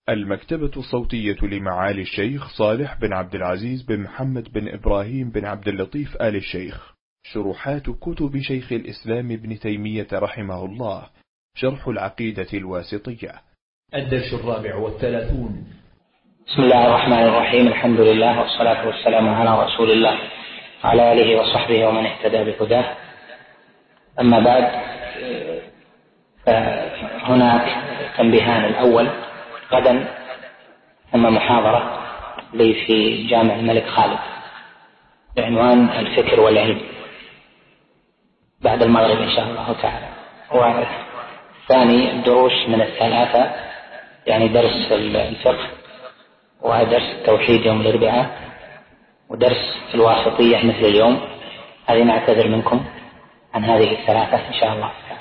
المكتبة الصوتية لمعالي الشيخ صالح بن عبد العزيز بن محمد بن إبراهيم بن عبد اللطيف آل الشيخ. شروحات كتب شيخ الإسلام ابن تيمية رحمه الله. شرح العقيدة الواسطية. الدرس 34. بسم الله الرحمن الرحيم. الحمد لله والصلاة والسلام على رسول الله وعلى آله وصحبه ومن اهتدى بهداه. أما بعد، فهناك تنبيهان. الأول، غدا ثم محاضرة لي في جامع الملك خالد بعنوان الفكر والعلم بعد المغرب إن شاء الله تعالى. والثاني الدروس من الثلاثة، يعني درس الفقه ودرس التوحيد يوم الأربعاء ودرس الواسطية مثل اليوم. هذه نعتذر منكم عن هذه الثلاثة إن شاء الله تعالى،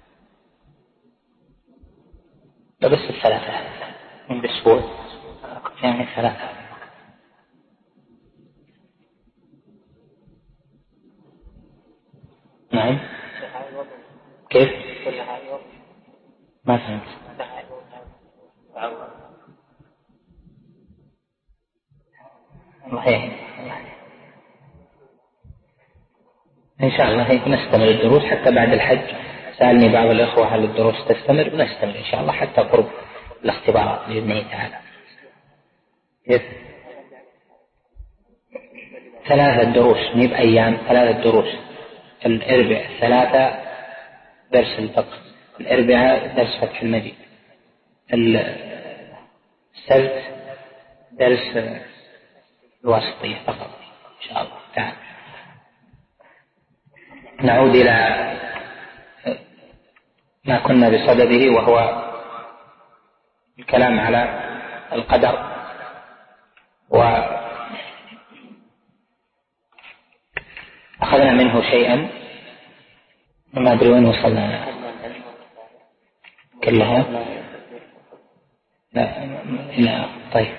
بس الثلاثة من الأسبوع يعني ثلاثة. نعم، كيف؟ ما فهمت. الله إن شاء الله نستمر الدروس حتى بعد الحج. سألني بعض الإخوة هل الدروس تستمر؟ ونستمر إن شاء الله حتى قرب الاختبارات بإذن الله تعالى. ثلاثة دروس، مي بأيام، ثلاثة دروس. الأربعاء ثلاثة درس الفقه، الأربعاء درس فتح المجيد، السبت درس الواسطية فقط إن شاء الله تعالى. نعود إلى ما كنا بصدده، وهو الكلام على القدر. وأخذنا منه شيئا، ما أدري وين وصلنا كلها. لا طيب،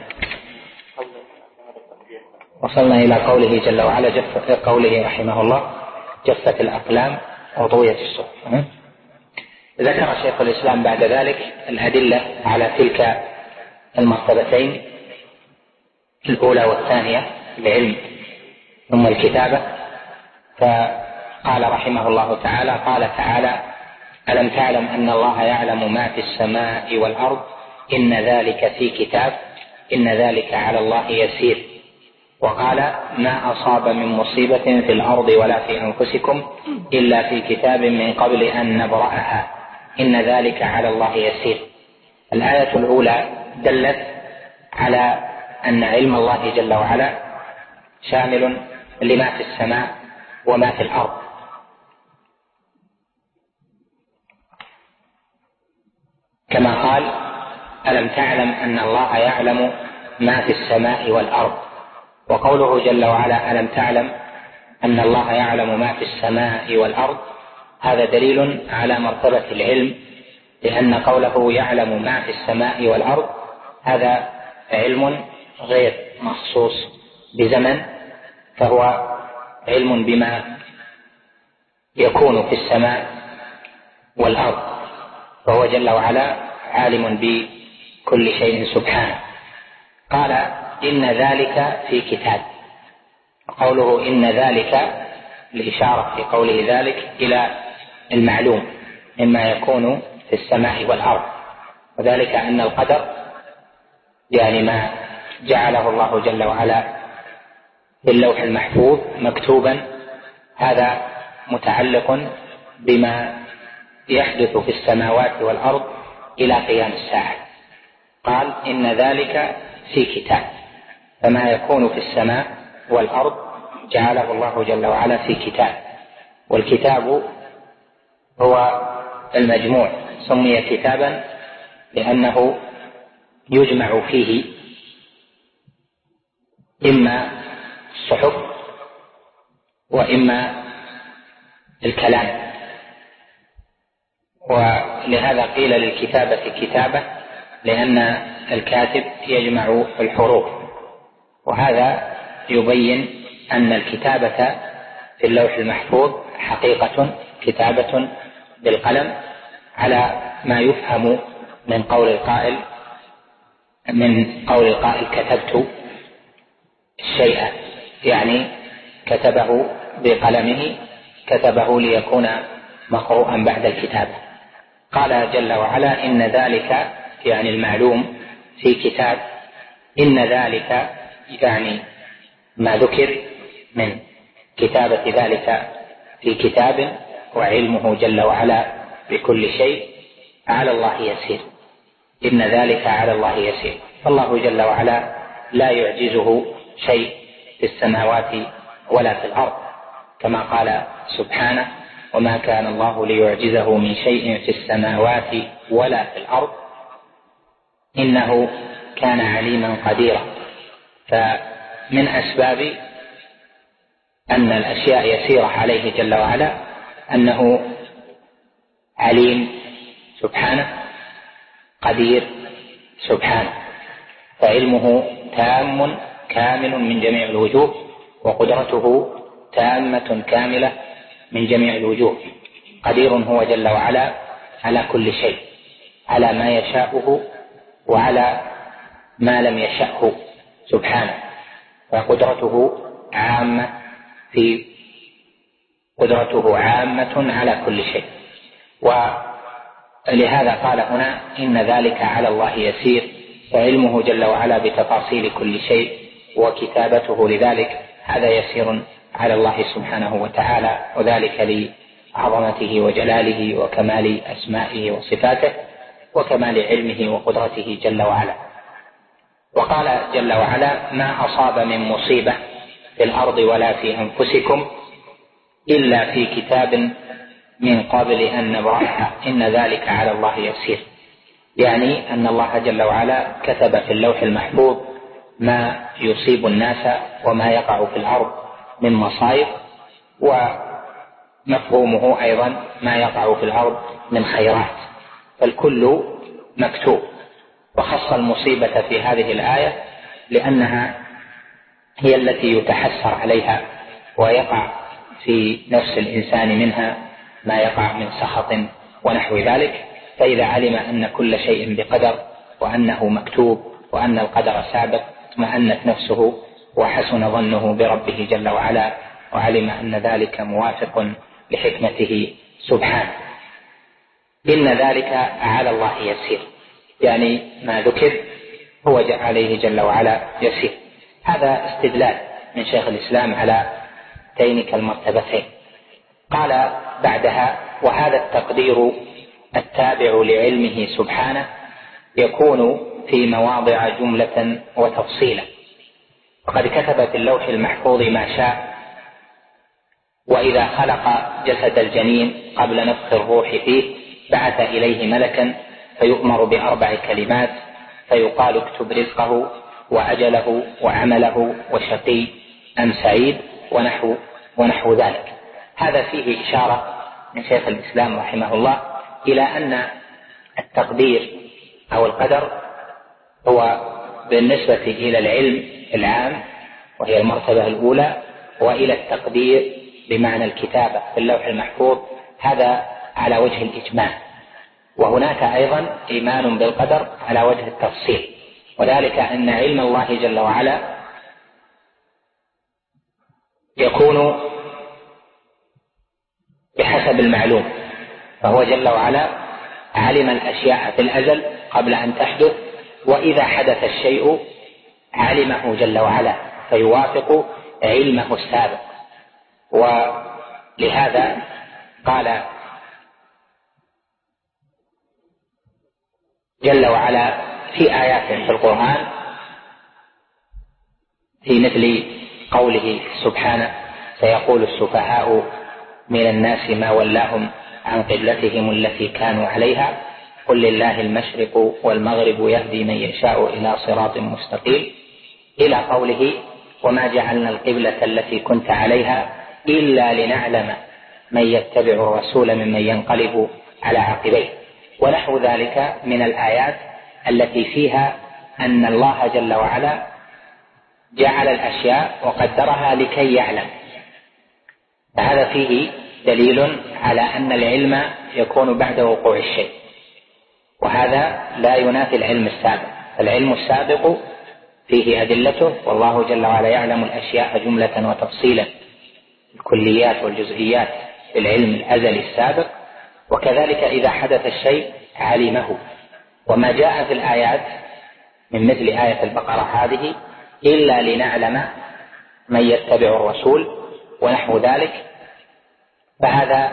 وصلنا إلى قوله جل وعلا، قوله رحمه الله: جفت الأقلام وطويت الصحف. ذكر شيخ الإسلام بعد ذلك الأدلة على تلك المرتبتين الأولى والثانية، العلم ثم الكتابة. فقال رحمه الله تعالى: قال تعالى: ألم تعلم أن الله يعلم ما في السماء والأرض إن ذلك في كتاب إن ذلك على الله يسير. وقال: ما أصاب من مصيبة في الأرض ولا في أنفسكم إلا في كتاب من قبل أن نبرأها إن ذلك على الله يسير. الآية الأولى دلت على أن علم الله جل وعلا شامل لما في السماء وما في الأرض، كما قال: ألم تعلم أن الله يعلم ما في السماء والأرض. وقوله جل وعلا: ألم تعلم أن الله يعلم ما في السماء والأرض، هذا دليل على مرتبة العلم، لأن قوله يعلم ما في السماء والأرض هذا علم غير مخصوص بزمن، فهو علم بما يكون في السماء والأرض، فهو جل وعلا عالم بكل شيء سبحانه. قال: إن ذلك في كتاب. قوله إن ذلك الإشارة في قوله ذلك إلى المعلوم مما يكون في السماء والأرض، وذلك أن القدر يعني ما جعله الله جل وعلا في اللوح المحفوظ مكتوبا، هذا متعلق بما يحدث في السماوات والأرض إلى قيام الساعة. قال: إن ذلك في كتاب، فما يكون في السماء والأرض جعله الله جل وعلا في كتاب. والكتاب هو المجموع، سمي كتابا لأنه يجمع فيه إما الصحف وإما الكلام، ولهذا قيل للكتابة كتابة، لأن الكاتب يجمع الحروف. وهذا يبين أن الكتابة في اللوح المحفوظ حقيقة كتابة بالقلم على ما يفهم من قول القائل: من قول القائل كتبت الشيء، يعني كتبه بقلمه، كتبه ليكون مقروءا بعد الكتابة. قال جل وعلا إن ذلك يعني المعلوم في كتاب، إن ذلك يعني ما ذكر من كتابة ذلك في كتاب، وعلمه جل وعلا بكل شيء على الله يسير. إن ذلك على الله يسير. فالله جل وعلا لا يعجزه شيء في السماوات ولا في الأرض، كما قال سبحانه وما كان الله ليعجزه من شيء في السماوات ولا في الأرض إنه كان عليما قديرا. فمن أسباب أن الأشياء يسيرة عليه جل وعلا أنه عليم سبحانه قدير سبحانه، فعلمه تام كامل من جميع الوجوه، وقدرته تامة كاملة من جميع الوجوه. قدير هو جل وعلا على كل شيء، على ما يشاءه وعلى ما لم يشأه سبحانه، فقدرته عامة على كل شيء. ولهذا قال هنا إن ذلك على الله يسير، فعلمه جل وعلا بتفاصيل كل شيء وكتابته لذلك هذا يسير على الله سبحانه وتعالى، وذلك لعظمته وجلاله وكمال أسمائه وصفاته وكمال علمه وقدرته جل وعلا. وقال جل وعلا ما أصاب من مصيبة في الأرض ولا في أنفسكم إلا في كتاب من قبل أن نبرأها إن ذلك على الله يسير، يعني أن الله جل وعلا كتب في اللوح المحفوظ ما يصيب الناس وما يقع في الأرض من مصائب، ومفهومه أيضا ما يقع في الأرض من خيرات، فالكل مكتوب. وخص المصيبة في هذه الآية لأنها هي التي يتحسر عليها ويقع في نفس الإنسان منها ما يقع من سخط ونحو ذلك. فإذا علم أن كل شيء بقدر وأنه مكتوب وأن القدر سابق اطمأنت نفسه وحسن ظنه بربه جل وعلا، وعلم أن ذلك موافق لحكمته سبحانه. إن ذلك على الله يسير، يعني ما ذكر هو عليه جل وعلا يسير. هذا استدلال من شيخ الإسلام على تينك المرتبتين. قال بعدها وهذا التقدير التابع لعلمه سبحانه يكون في مواضع جملة وتفصيلا، وقد كتب في اللوح المحفوظ ما شاء. وإذا خلق جسد الجنين قبل نفخ الروح فيه بعث إليه ملكا فيؤمر بأربع كلمات فيقال اكتب رزقه وأجله وعمله وشقي أم سعيد ونحو ذلك. هذا فيه إشارة من شيخ الإسلام رحمه الله إلى أن التقدير أو القدر هو بالنسبة إلى العلم العام وهي المرتبة الأولى، وإلى التقدير بمعنى الكتابة في اللوح المحفوظ هذا على وجه الإجمال. وهناك أيضا إيمان بالقدر على وجه التفصيل، وذلك أن علم الله جل وعلا يكون بحسب المعلوم، فهو جل وعلا علم الأشياء في الأزل قبل أن تحدث، وإذا حدث الشيء علمه جل وعلا فيوافق علمه السابق. ولهذا قال جل وعلا في آيات في القرآن في مثل قوله سبحانه سيقول السفهاء من الناس ما ولاهم عن قبلتهم التي كانوا عليها قل لله المشرق والمغرب يهدي من يشاء إلى صراط مستقيم، إلى قوله وما جعلنا القبلة التي كنت عليها إلا لنعلم من يتبع الرسول ممن ينقلب على عقبيه، ونحو ذلك من الآيات التي فيها أن الله جل وعلا جعل الأشياء وقدرها لكي يعلم. فهذا فيه دليل على أن العلم يكون بعد وقوع الشيء، وهذا لا ينافي العلم السابق، العلم السابق فيه أدلته، والله جل وعلا يعلم الأشياء جملة وتفصيلا، الكليات والجزئيات بالعلم الأزلي السابق. وكذلك إذا حدث الشيء علمه. وما جاء في الآيات من مثل آية البقرة هذه إلا لنعلم من يتبع الرسول ونحو ذلك، فهذا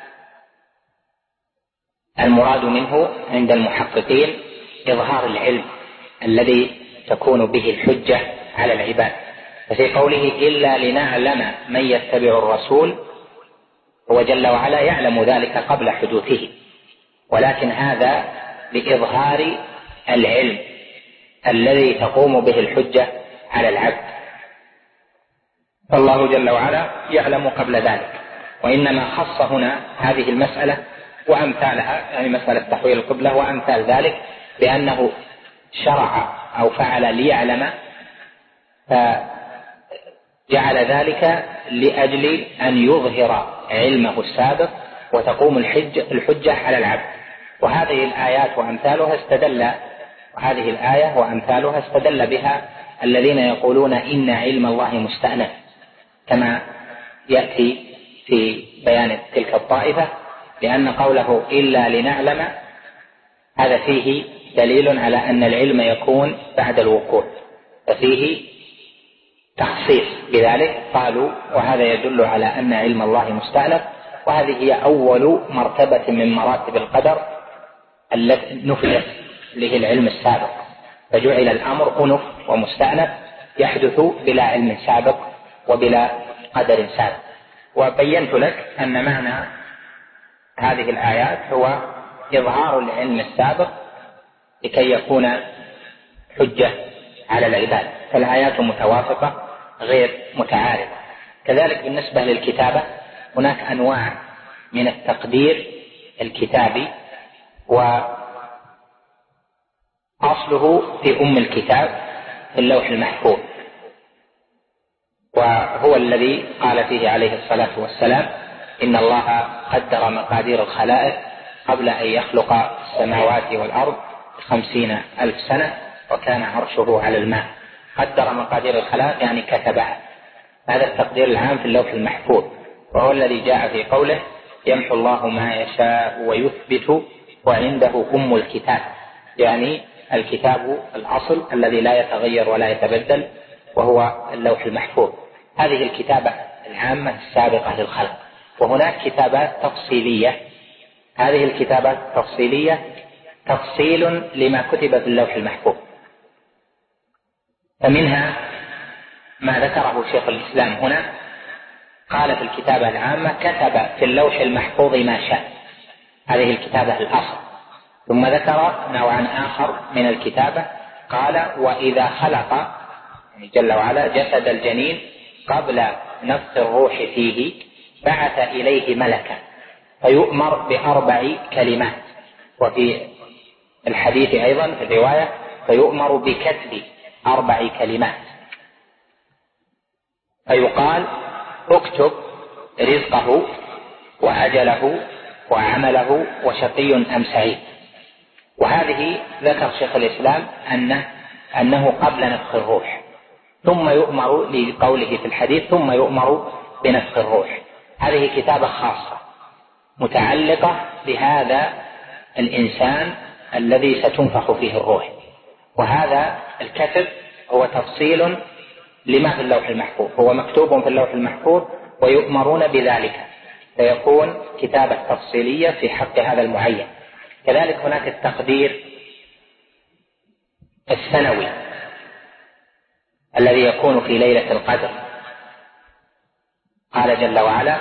المراد منه عند المحققين إظهار العلم الذي تكون به الحجة على العباد. ففي قوله إلا لنعلم من يتبع الرسول، هو جل وعلا يعلم ذلك قبل حدوثه، ولكن هذا لإظهار العلم الذي تقوم به الحجة على العبد، فالله جل وعلا يعلم قبل ذلك. وإنما خص هنا هذه المسألة وأمثالها، يعني مسألة تحويل القبلة وأمثال ذلك، بأنه شرع أو فعل ليعلم، فجعل ذلك لأجل أن يظهر علمه السابق وتقوم الحجة على العبد. وهذه الآية وأمثالها استدل بها الذين يقولون إن علم الله مستأنف، كما يأتي في بيان تلك الطائفة، لأن قوله إلا لنعلم هذا فيه دليل على أن العلم يكون بعد الوقوع، ففيه تخصيص بذلك. قالوا وهذا يدل على أن علم الله مستأنف، وهذه هي أول مرتبة من مراتب القدر التي نفذت له العلم السابق، فجعل الأمر أنف ومستأنف يحدث بلا علم سابق وبلا قدر سابق. وبينت لك أن معنى هذه الآيات هو إظهار العلم السابق لكي يكون حجة على العباد، فالآيات متوافقة غير متعارضة. كذلك بالنسبة للكتابة هناك أنواع من التقدير الكتابي، وأصله في أم الكتاب في اللوح المحفوظ، وهو الذي قال فيه عليه الصلاة والسلام إن الله قدر مقادير الخلائق قبل أن يخلق السماوات والأرض 50,000 سنة وكان عرشه على الماء. قدر مقادير الخلائق يعني كتبها. هذا التقدير العام في اللوح المحفوظ، وهو الذي جاء في قوله يمحو الله ما يشاء ويثبت وعنده أم الكتاب، يعني الكتاب الأصل الذي لا يتغير ولا يتبدل، وهو اللوح المحفوظ. هذه الكتابة العامة السابقة للخلق. وهناك كتابات تفصيلية، هذه الكتابات التفصيلية تفصيل لما كتب في اللوح المحفوظ، فمنها ما ذكره شيخ الإسلام هنا، قال في الكتابة العامة كتب في اللوح المحفوظ ما شاء، هذه الكتابة الأصل. ثم ذكر نوعا آخر من الكتابة، قال وإذا خلق جل وعلا جسد الجنين قبل نفخ الروح فيه بعث إليه ملكا فيؤمر ب4 كلمات، وفي الحديث أيضا في الرواية فيؤمر بكتب 4 كلمات، فيقال اكتب رزقه وأجله وعمله وشقي أم سعيد. وهذه ذكر شيخ الإسلام أنه قبل نفخ الروح، ثم يؤمر لقوله في الحديث ثم يؤمر بنفخ الروح. هذه كتابة خاصة متعلقة بهذا الإنسان الذي ستنفخ فيه الروح، وهذا الكتب هو تفصيل لما في اللوح المحفوظ، هو مكتوب في اللوح المحفوظ ويؤمرون بذلك، فيكون كتابة تفصيلية في حق هذا المعين. كذلك هناك التقدير السنوي الذي يكون في ليلة القدر. قال جل وعلا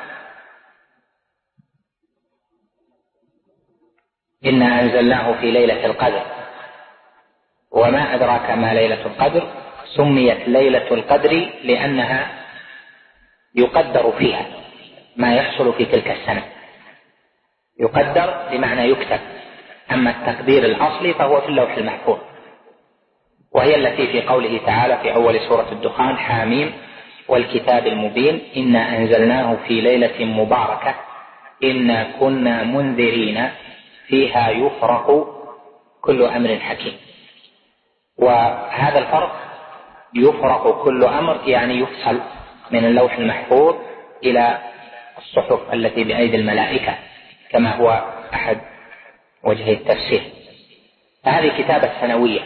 إنا أنزلناه في ليلة القدر وما أدراك ما ليلة القدر، سميت ليلة القدر لأنها يقدر فيها ما يحصل في تلك السنة، يقدر بمعنى يكتب. أما التقدير الأصلي فهو في اللوح المحفوظ، وهي التي في قوله تعالى في أول سورة الدخان حاميم والكتاب المبين إنا أنزلناه في ليلة مباركة إنا كنا منذرين فيها يفرق كل أمر حكيم. وهذا الفرق يفرق كل أمر، يعني يفصل من اللوح المحفوظ إلى الصحف التي بأيدي الملائكة، كما هو أحد وجهي التفسير. فهذه كتابة سنوية.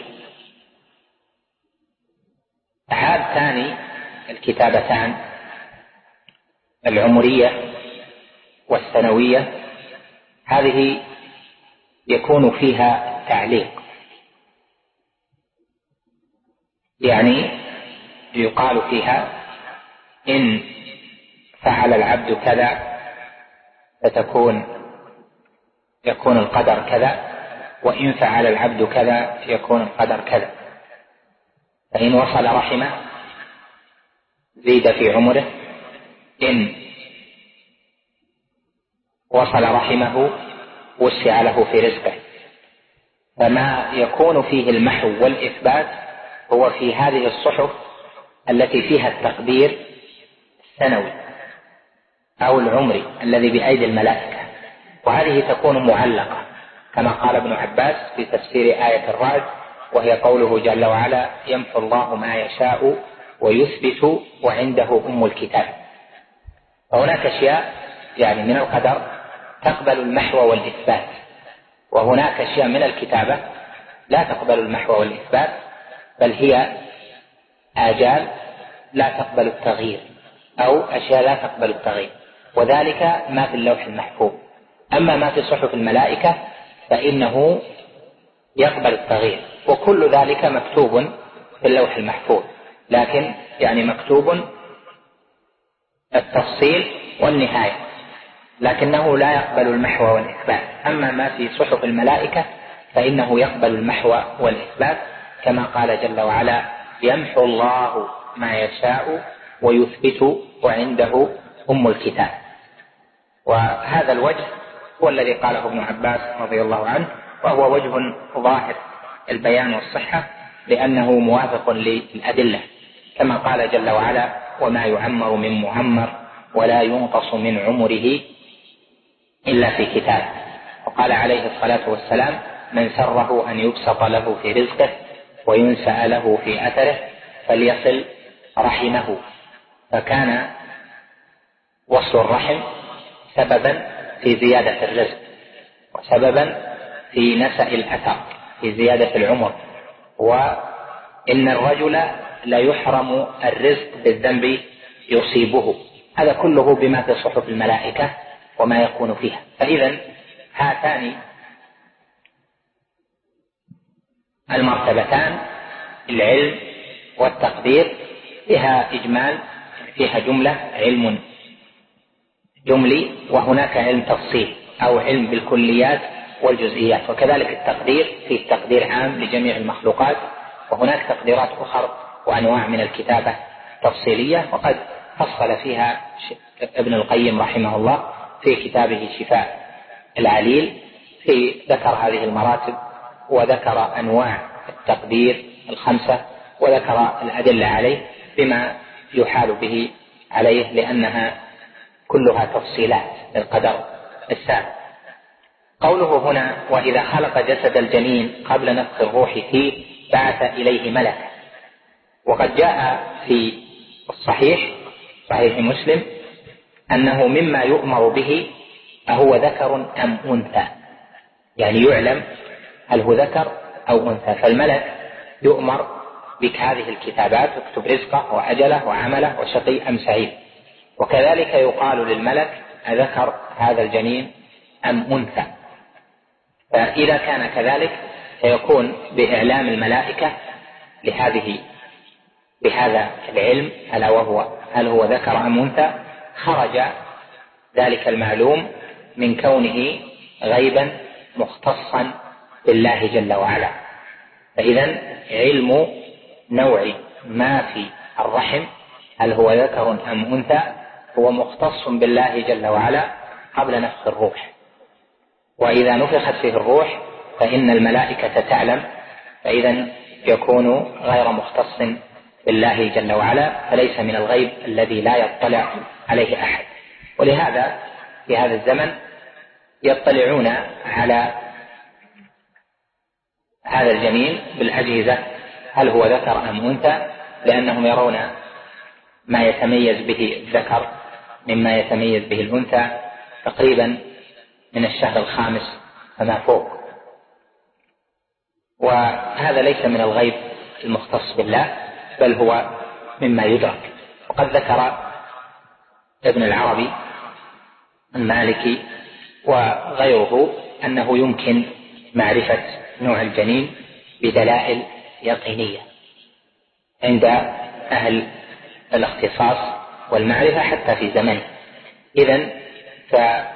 عاد ثاني الكتابتان العمرية والسنوية، هذه يكون فيها تعليق، يعني يقال فيها إن فعل العبد كذا يكون القدر كذا، وإن فعل العبد كذا يكون القدر كذا. فإن وصل رحمه زيد في عمره، إن وصل رحمه وسع له في رزقه. فما يكون فيه المحو والإثبات هو في هذه الصحف التي فيها التقدير السنوي أو العمري الذي بأيدي الملائكة، وهذه تكون معلقة كما قال ابن عباس في تفسير آية الرعد، وهي قوله جل وعلا: يمحو الله ما يشاء ويثبت وعنده أم الكتاب. فهناك أشياء يعني من القدر تقبل المحو والإثبات، وهناك أشياء من الكتابة لا تقبل المحو والإثبات، بل هي آجال لا تقبل التغيير، أو أشياء لا تقبل التغيير، وذلك ما في اللوح المحفوظ. أما ما في صحف الملائكة فإنه يقبل التغيير، وكل ذلك مكتوب في اللوح المحفوظ، لكن يعني مكتوب التفصيل والنهاية، لكنه لا يقبل المحو والإثبات. أما ما في صحف الملائكة فإنه يقبل المحو والإثبات، كما قال جل وعلا: يمحو الله ما يشاء ويثبت وعنده أم الكتاب. وهذا الوجه هو الذي قاله ابن عباس رضي الله عنه، وهو وجه ظاهر البيان والصحة، لأنه موافق للأدلة، كما قال جل وعلا: وما يعمر من معمر ولا ينقص من عمره إلا في كتاب. وقال عليه الصلاة والسلام: من سره أن يبسط له في رزقه وينسأ له في أثره فليصل رحمه. فكان وصل الرحم سببا في زيادة الرزق، وسببا في نسأ الأثر، في زيادة العمر. وإن الرجل لا يحرم الرزق بالذنب يصيبه. هذا كله بما في صحف الملائكة وما يكون فيها. فإذا هاتان المرتبتان، العلم والتقدير، فيها إجمال، فيها جملة، علم جملي، وهناك علم تفصيل أو علم بالكليات والجزئيات. وكذلك التقدير، فيه تقدير عام لجميع المخلوقات، وهناك تقديرات أخرى وأنواع من الكتابة تفصيلية، وقد فصل فيها ابن القيم رحمه الله في كتابه شفاء العليل، في ذكر هذه المراتب، وذكر أنواع التقدير 5، وذكر الأدلة عليه بما يحال به عليه، لأنها كلها تفصيلات للقدر السابق. قوله هنا: وإذا خلق جسد الجنين قبل نفخ الروح فيه بعث إليه ملكا. وقد جاء في الصحيح مسلم أنه مما يؤمر به أهو ذكر أم أنثى، يعني يعلم هل هو ذكر أو أنثى. فالملك يؤمر بهذه الكتابات: اكتب رزقه وأجله وعمله وشقي أم سعيد. وكذلك يقال للملك: أذكر هذا الجنين أم أنثى. فإذا كان كذلك فيكون بإعلام الملائكة بهذا العلم، ألا وهو هل هو ذكر أم أنثى، خرج ذلك المعلوم من كونه غيبا مختصا بالله جل وعلا. فإذا علم نوع ما في الرحم، هل هو ذكر أم أنثى، هو مختص بالله جل وعلا قبل نفخ الروح. وإذا نفخت فيه الروح فإن الملائكة تعلم، فإذا يكون غير مختص بالله جل وعلا، فليس من الغيب الذي لا يطلع عليه أحد. ولهذا في هذا الزمن يطلعون على هذا الجنين بالأجهزة هل هو ذكر أم أنثى، لأنهم يرون ما يتميز به الذكر مما يتميز به الأنثى تقريبا من الشهر الخامس فما فوق، وهذا ليس من الغيب المختص بالله بل هو مما يدرك. وقد ذكر ابن العربي المالكي وغيره أنه يمكن معرفة نوع الجنين بدلائل يقينية عند أهل الاختصاص والمعرفة حتى في زمنه. إذن فما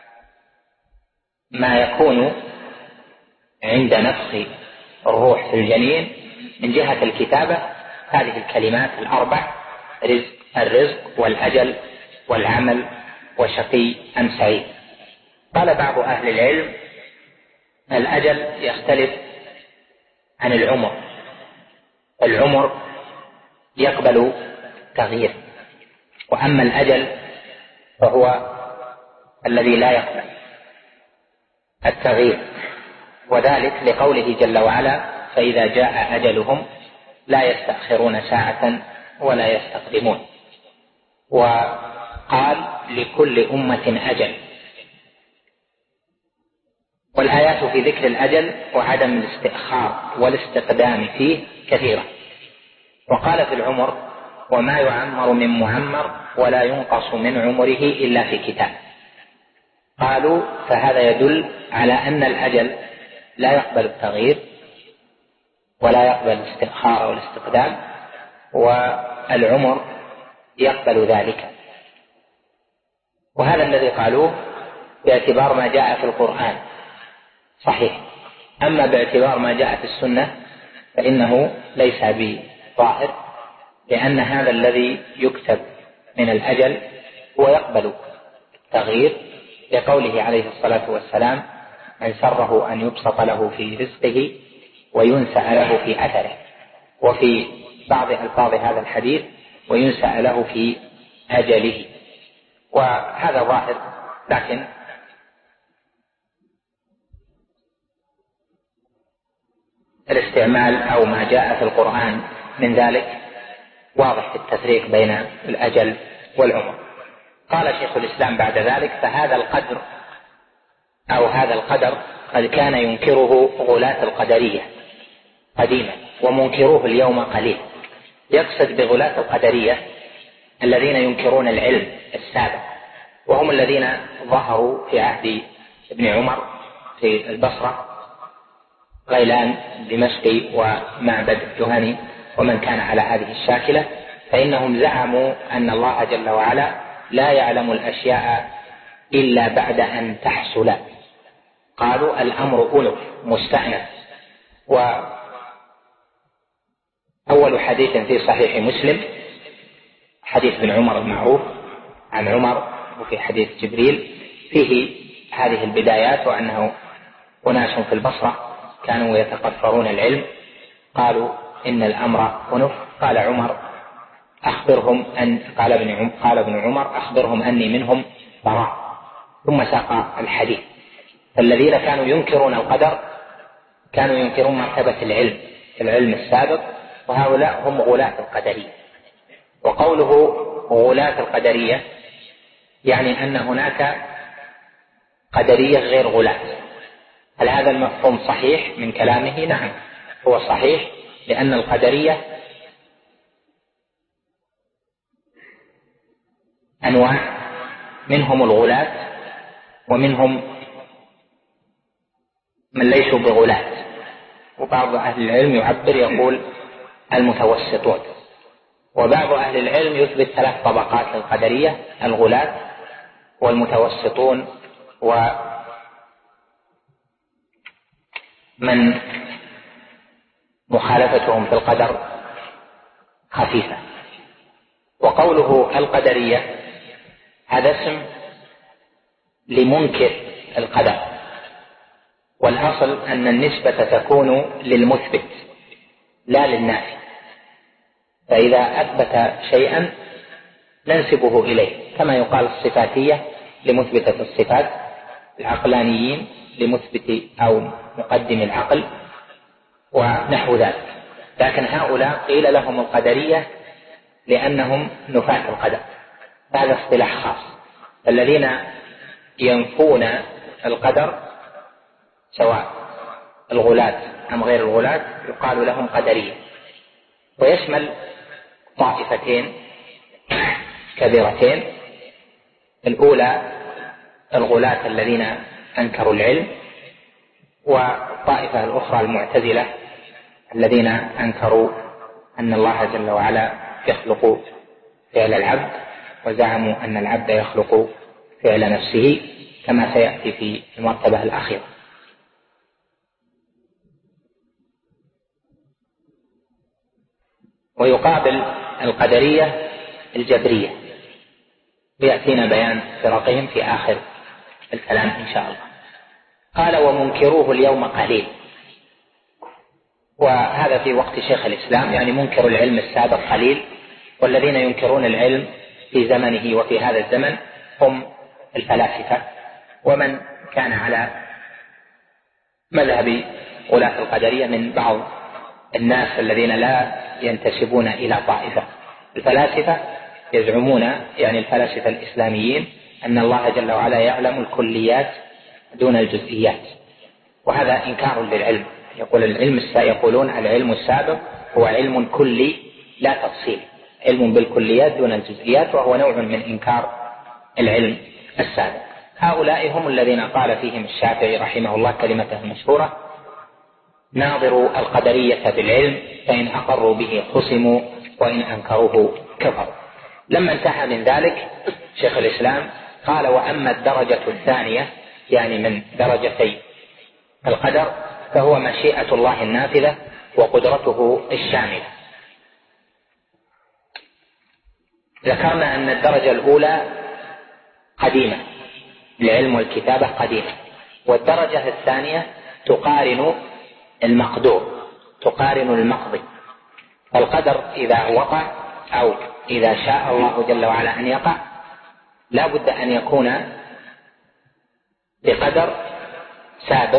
يكون عند نفخ الروح في الجنين من جهة الكتابة هذه الكلمات الأربع: الرزق والأجل والعمل وشقي أم سعيد. قال بعض أهل العلم: الأجل يختلف عن العمر، العمر يقبل تغيير، وأما الأجل فهو الذي لا يقبل التغيير، وذلك لقوله جل وعلا: فإذا جاء أجلهم لا يستأخرون ساعة ولا يستقدمون. وقال: لكل أمة أجل. والآيات في ذكر الأجل وعدم الاستئخار والاستقدام فيه كثيرة. وقال في العمر: وما يعمر من معمر ولا ينقص من عمره إلا في كتاب. قالوا: فهذا يدل على أن الأجل لا يقبل التغيير ولا يقبل الاستئخار والاستقدام، والعمر يقبل ذلك. وهذا الذي قالوه باعتبار ما جاء في القرآن صحيح، أما باعتبار ما جاء في السنة فإنه ليس بظاهر، لأن هذا الذي يكتب من الأجل هو يقبل التغيير، لقوله عليه الصلاة والسلام: من سره أن يبسط له في رزقه وينسأ له في أثره. وفي بعض ألفاظ هذا الحديث: وينسأ له في أجله. وهذا ظاهر، لكن الاستعمال أو ما جاء في القرآن من ذلك واضح في التفريق بين الأجل والعمر. قال شيخ الإسلام بعد ذلك: فهذا القدر أو هذا القدر قد كان ينكره غلاة القدرية قديما، ومنكروه اليوم قليل. يقصد بغلاة القدرية الذين ينكرون العلم السابق، وهم الذين ظهروا في عهد ابن عمر في البصرة: غيلان دمشقي ومعبد الجهني ومن كان على هذه الشاكلة. فإنهم زعموا أن الله جل وعلا لا يعلم الأشياء إلا بعد أن تحصل. قالوا: الأمر ألف مستأنف. وأول حديث في صحيح مسلم حديث ابن عمر المعروف عن عمر، وفي حديث جبريل فيه هذه البدايات، وأنه أناس في البصرة كانوا يتقفرون العلم قالوا: إن الأمر أنف. قال عمر: أخبرهم أن قال ابن عمر: أخبرهم أني منهم براء. ثم ساق الحديث. فالذين كانوا ينكرون القدر كانوا ينكرون مرتبة العلم السابق، وهؤلاء هم غلاة القدرية. وقوله غلاة القدرية يعني أن هناك قدرية غير غلاة. هل هذا المفهوم صحيح من كلامه؟ نعم، هو صحيح، لأن القدرية أنواع، منهم الغلاة ومنهم من ليسوا بغلاة، وبعض أهل العلم يعبر يقول المتوسطون. وبعض أهل العلم يثبت 3 طبقات للقدرية: الغلاة والمتوسطون ومن مخالفتهم في القدر خفيفة. وقوله القدرية هذا اسم لمنكر القدر، والأصل أن النسبة تكون للمثبت لا للنافي، فإذا أثبت شيئا ننسبه إليه، كما يقال الصفاتية لمثبتة الصفات، العقلانيين لمثبت أو مقدم العقل ونحو ذلك. لكن هؤلاء قيل لهم القدرية لأنهم نفاة القدر، هذا اصطلاح خاص. الذين ينفون القدر سواء الغلاة أم غير الغلاة يقال لهم قدرية، ويشمل طائفتين كبيرتين. الأولى الغلاة الذين أنكروا العلم، والطائفة الأخرى المعتزلة الذين أنكروا أن الله جل وعلا يخلق فعل العبد، وزعموا أن العبد يخلق فعل نفسه كما سيأتي في المرتبة الأخيرة. ويقابل القدرية الجبرية، ويأتينا بيان فرقهم في آخر الكلام إن شاء الله. قال ومنكروه اليوم قليل، وهذا في وقت شيخ الإسلام، يعني منكر العلم السابق قليل، والذين ينكرون العلم في زمنه وفي هذا الزمن هم الفلاسفة، ومن كان على مذهب غلاة القدرية من بعض الناس الذين لا ينتسبون إلى طائفة. الفلاسفة يزعمون، يعني الفلاسفة الإسلاميين، أن الله جل وعلا يعلم الكليات دون الجزئيات، وهذا إنكار للعلم. يقولون العلم السابق هو علم كلي لا تفصيل، علم بالكليات دون الجزئيات، وهو نوع من إنكار العلم السابق. هؤلاء هم الذين قال فيهم الشافعي رحمه الله كلمته المشهورة: ناظروا القدرية بالعلم فإن أقروا به خصموا وإن أنكروه كفروا. لما انتهى من ذلك شيخ الإسلام قال: وأما الدرجة الثانية، يعني من درجتي القدر، فهو مشيئة الله النافذة وقدرته الشاملة. ذكرنا أن الدرجة الأولى قديمة، العلم والكتابة قديمة، والدرجة الثانية تقارن المقدور، تقارن المقضي. فالقدر إذا وقع أو إذا شاء الله جل وعلا أن يقع لا بد أن يكون بقدر سابق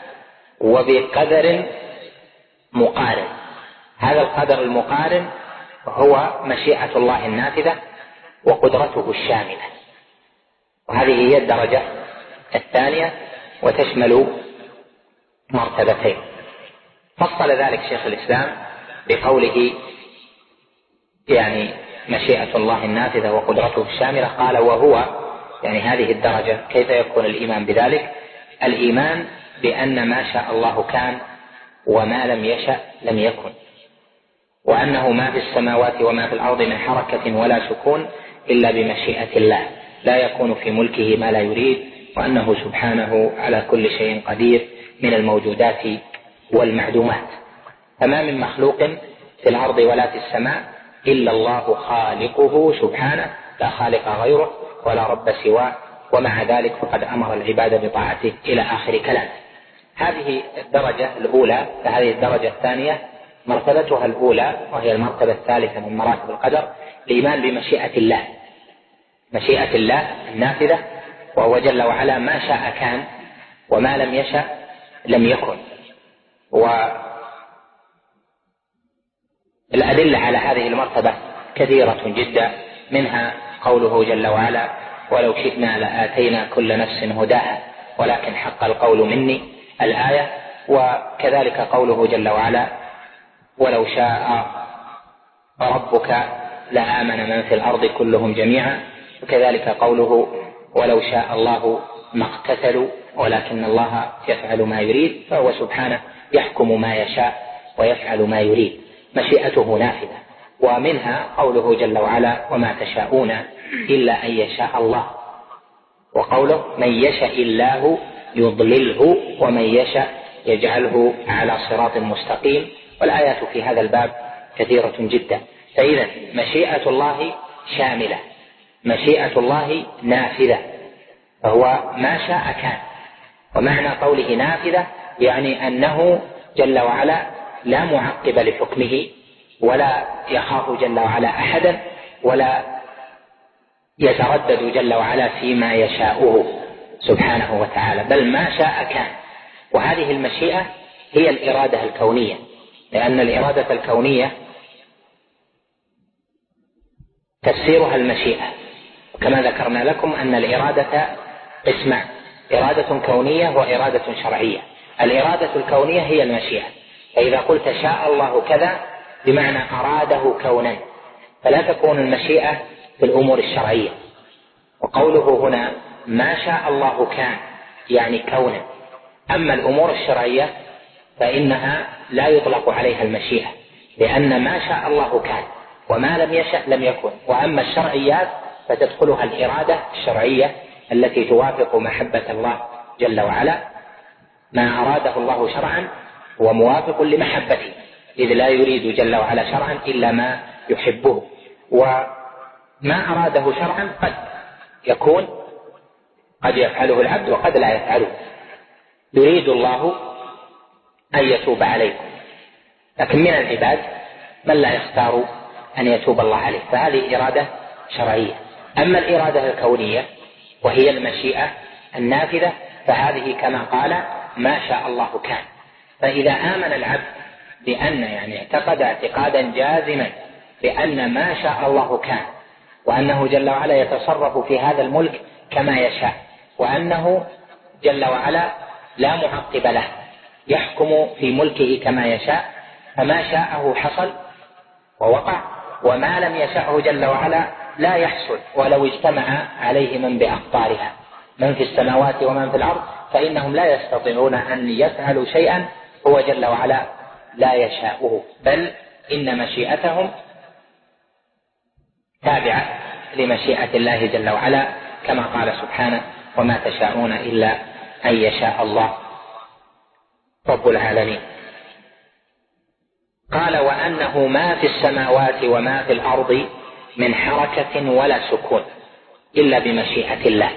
وبقدر مقارن. هذا القدر المقارن هو مشيئة الله النافذة وقدرته الشاملة، وهذه هي الدرجة الثانية وتشمل مرتبتين. فصل ذلك شيخ الإسلام بقوله يعني مشيئة الله النافذة وقدرته الشاملة، قال: وهو، يعني هذه الدرجة كيف يكون الإيمان بذلك؟ الإيمان بأن ما شاء الله كان وما لم يشأ لم يكن، وأنه ما في السماوات وما في الأرض من حركة ولا سكون إلا بمشيئة الله، لا يكون في ملكه ما لا يريد، وأنه سبحانه على كل شيء قدير من الموجودات والمعدومات. فما من مخلوق في الأرض ولا في السماء إلا الله خالقه سبحانه، لا خالق غيره ولا رب سواه، ومع ذلك فقد أمر العباد بطاعته إلى آخر كلام. هذه الدرجة الأولى. فهذه الدرجة الثانية مرتبتها الأولى، وهي المرتبة الثالثة من مراتب القدر، الإيمان بمشيئة الله، مشيئة الله النافذة، وهو جل وعلا ما شاء كان وما لم يشأ لم يكن. والأدلة على هذه المرتبة كثيرة جدا، منها قوله جل وعلا: ولو شئنا لآتينا كل نفس هداها ولكن حق القول مني، الآية. وكذلك قوله جل وعلا: ولو شاء ربك لآمن من في الأرض كلهم جميعا. وكذلك قوله: ولو شاء الله ما اقتتلوا ولكن الله يفعل ما يريد، فهو سبحانه يحكم ما يشاء ويفعل ما يريد، مشيئته نافذة. ومنها قوله جل وعلا: وما تشاءون إلا أن يشاء الله، وقوله: من يشاء الله يضلله ومن يشاء يجعله على صراط مستقيم. والآيات في هذا الباب كثيرة جدا. فإذا مشيئة الله شاملة، مشيئة الله نافذة، فهو ما شاء كان. ومعنى قوله نافذة يعني أنه جل وعلا لا معقب لحكمه، ولا يخاف جل وعلا أحدا، ولا يتردد جل وعلا فيما يشاءه سبحانه وتعالى، بل ما شاء كان. وهذه المشيئة هي الإرادة الكونية، لأن الإرادة الكونية تفسيرها المشيئة، وكما ذكرنا لكم أن الإرادة قسمان: إرادة كونية وإرادة شرعية. الإرادة الكونية هي المشيئة، فإذا قلت شاء الله كذا بمعنى أراده كونا، فلا تكون المشيئة في الأمور الشرعية. وقوله هنا ما شاء الله كان يعني كونا. أما الأمور الشرعية فإنها لا يطلق عليها المشيئة، لأن ما شاء الله كان وما لم يشأ لم يكن. وأما الشرعيات فتدخلها الإرادة الشرعية التي توافق محبة الله جل وعلا. ما أراده الله شرعا هو موافق لمحبته، إذ لا يريد جل وعلا شرعا إلا ما يحبه. وما أراده شرعا قد يكون، قد يفعله العبد وقد لا يفعله. يريد الله أن يتوب عليكم، لكن من العباد من لا يختار أن يتوب الله عليه، فهذه إرادة شرعية. أما الإرادة الكونية وهي المشيئة النافذة فهذه كما قال ما شاء الله كان. فإذا آمن العبد بأن اعتقد اعتقادا جازما بأن ما شاء الله كان، وأنه جل وعلا يتصرف في هذا الملك كما يشاء، وأنه جل وعلا لا معقب له، يحكم في ملكه كما يشاء، فما شاءه حصل ووقع، وما لم يشاءه جل وعلا لا يحصل ولو اجتمع عليه من بأقطارها، من في السماوات ومن في الأرض، فإنهم لا يستطيعون أن يفعلوا شيئا هو جل وعلا لا يشاءه، بل إن مشيئتهم تابعة لمشيئة الله جل وعلا، كما قال سبحانه وما تشاءون إلا أن يشاء الله رب العالمين. قال وأنه ما في السماوات وما في الأرض من حركة ولا سكون إلا بمشيئة الله.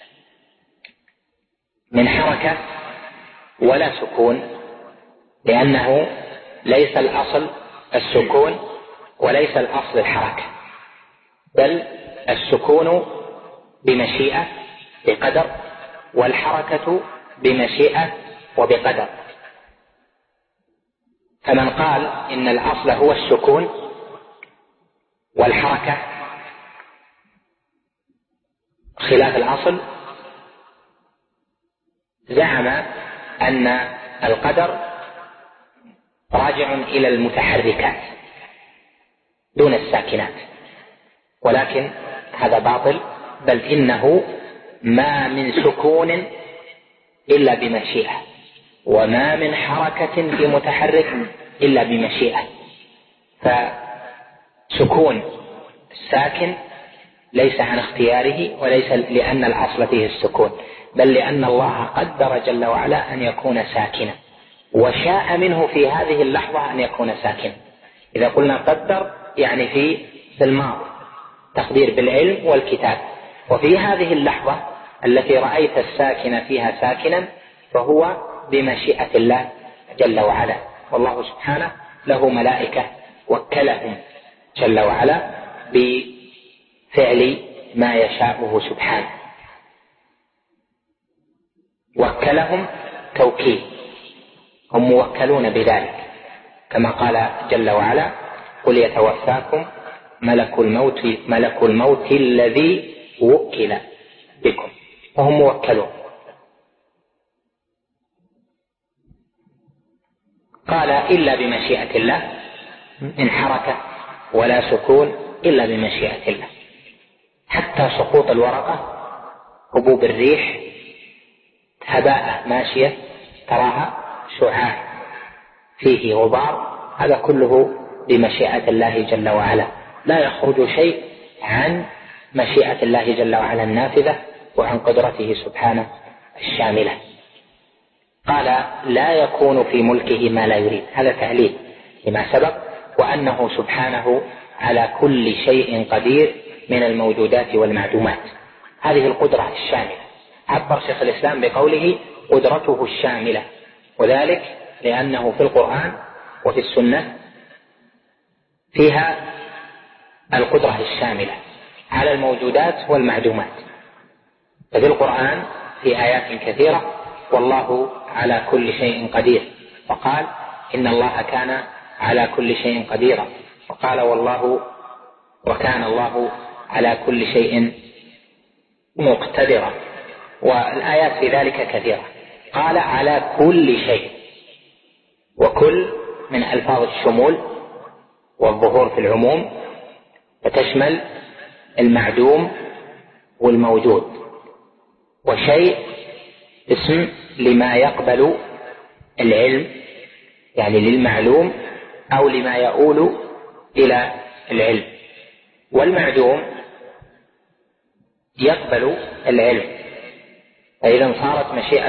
من حركة ولا سكون لأنه ليس الأصل السكون وليس الأصل الحركة، بل السكون بمشيئة بقدر، والحركة بمشيئة وبقدر. فمن قال إن الأصل هو السكون والحركة خلاف الأصل زعم أن القدر راجع إلى المتحركات دون الساكنات، ولكن هذا باطل، بل إنه ما من سكون إلا بمشيئة، وما من حركة في متحرك إلا بمشيئة. فسكون الساكن ليس عن اختياره، وليس لأن الأصل فيه السكون، بل لأن الله قدر جل وعلا أن يكون ساكنا، وشاء منه في هذه اللحظة أن يكون ساكنا. إذا قلنا قدر يعني في الماضي، تقدير بالعلم والكتاب، وفي هذه اللحظة التي رأيت الساكن فيها ساكنا فهو بمشيئة الله جل وعلا. والله سبحانه له ملائكة وكلهم جل وعلا بفعل ما يشاءه سبحانه، وكلهم توكيل، هم موكلون بذلك، كما قال جل وعلا قل يتوفاكم ملك الموت الذي وكل بكم، وهم موكلون. قال إلا بمشيئة الله، من حركة ولا سكون إلا بمشيئة الله. حتى سقوط الورقة، هبوب الريح، هباء ماشية تراها شعاع فيه غبار، هذا كله بمشيئة الله جل وعلا، لا يخرج شيء عن مشيئة الله جل وعلا النافذة وعن قدرته سبحانه الشاملة. قال لا يكون في ملكه ما لا يريد، هذا تعليل لما سبق، وأنه سبحانه على كل شيء قدير من الموجودات والمعدومات. هذه القدرة الشاملة عبر شيخ الإسلام بقوله قدرته الشاملة، وذلك لأنه في القرآن وفي السنة فيها القدرة الشاملة على الموجودات والمعدومات. ففي القرآن في آيات كثيرة والله على كل شيء قدير، وقال إن الله كان على كل شيء قديرا، وقال وكان الله على كل شيء مقتدرا، والآيات في ذلك كثيرة. قال على كل شيء، وكل من ألفاظ الشمول والظهور في العموم، فتشمل المعدوم والموجود، وشيء اسم لما يقبل العلم، يعني للمعلوم أو لما يؤول إلى العلم، والمعدوم يقبل العلم. فإذا صارت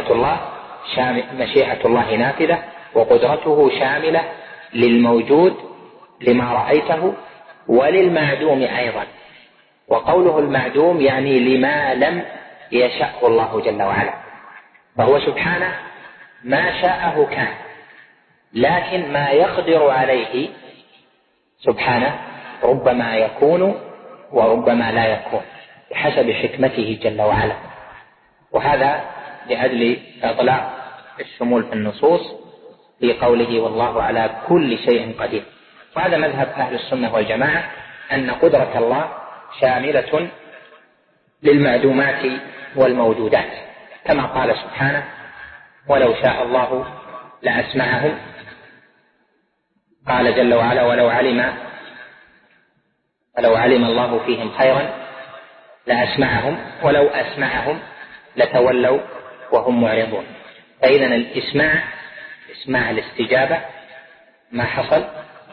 مشيئة الله نافذة، وقدرته شاملة للموجود لما رأيته وللمعدوم أيضا. وقوله المعدوم يعني لما لم يشأه الله جل وعلا، فهو سبحانه ما شاءه كان، لكن ما يقدر عليه سبحانه ربما يكون وربما لا يكون بحسب حكمته جل وعلا. وهذا لأجل إطلاق الشمول في النصوص في قوله والله على كل شيء قدير. وهذا مذهب أهل السنة والجماعة، أن قدرة الله شاملة للمعدومات والموجودات، كما قال سبحانه ولو شاء الله لأسمعهم. قال جل وعلا ولو علم الله فيهم خيرا لأسمعهم ولو أسمعهم لتولوا وهم معرضون. فإذا الإسماع إسماع الاستجابة ما حصل،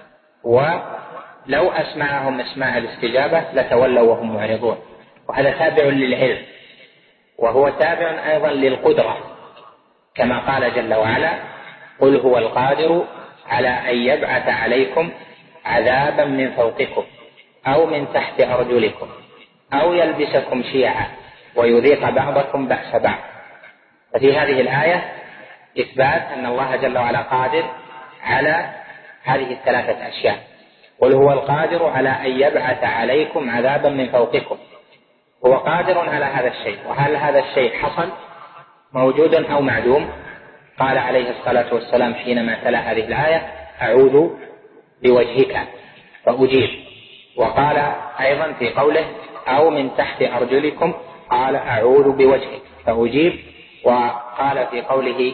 ولو أسمعهم إسماع الاستجابة لتولوا وهم معرضون، وهذا تابع للعلم، وهو تابع أيضا للقدرة، كما قال جل وعلا قل هو القادر على أن يبعث عليكم عذابا من فوقكم أو من تحت أرجلكم أو يلبسكم شيعا ويذيق بعضكم بأس بعض. ففي هذه الآية إثبات أن الله جل وعلا قادر على هذه الثلاثة أشياء. قل هو القادر على أن يبعث عليكم عذابا من فوقكم، هو قادر على هذا الشيء. وهل هذا الشيء حصل موجود أو معدوم؟ قال عليه الصلاة والسلام حينما تلا هذه الآية أعوذ بوجهك فأجيب. وقال أيضا في قوله أو من تحت أرجلكم قال أعوذ بوجهك فأجيب. وقال في قوله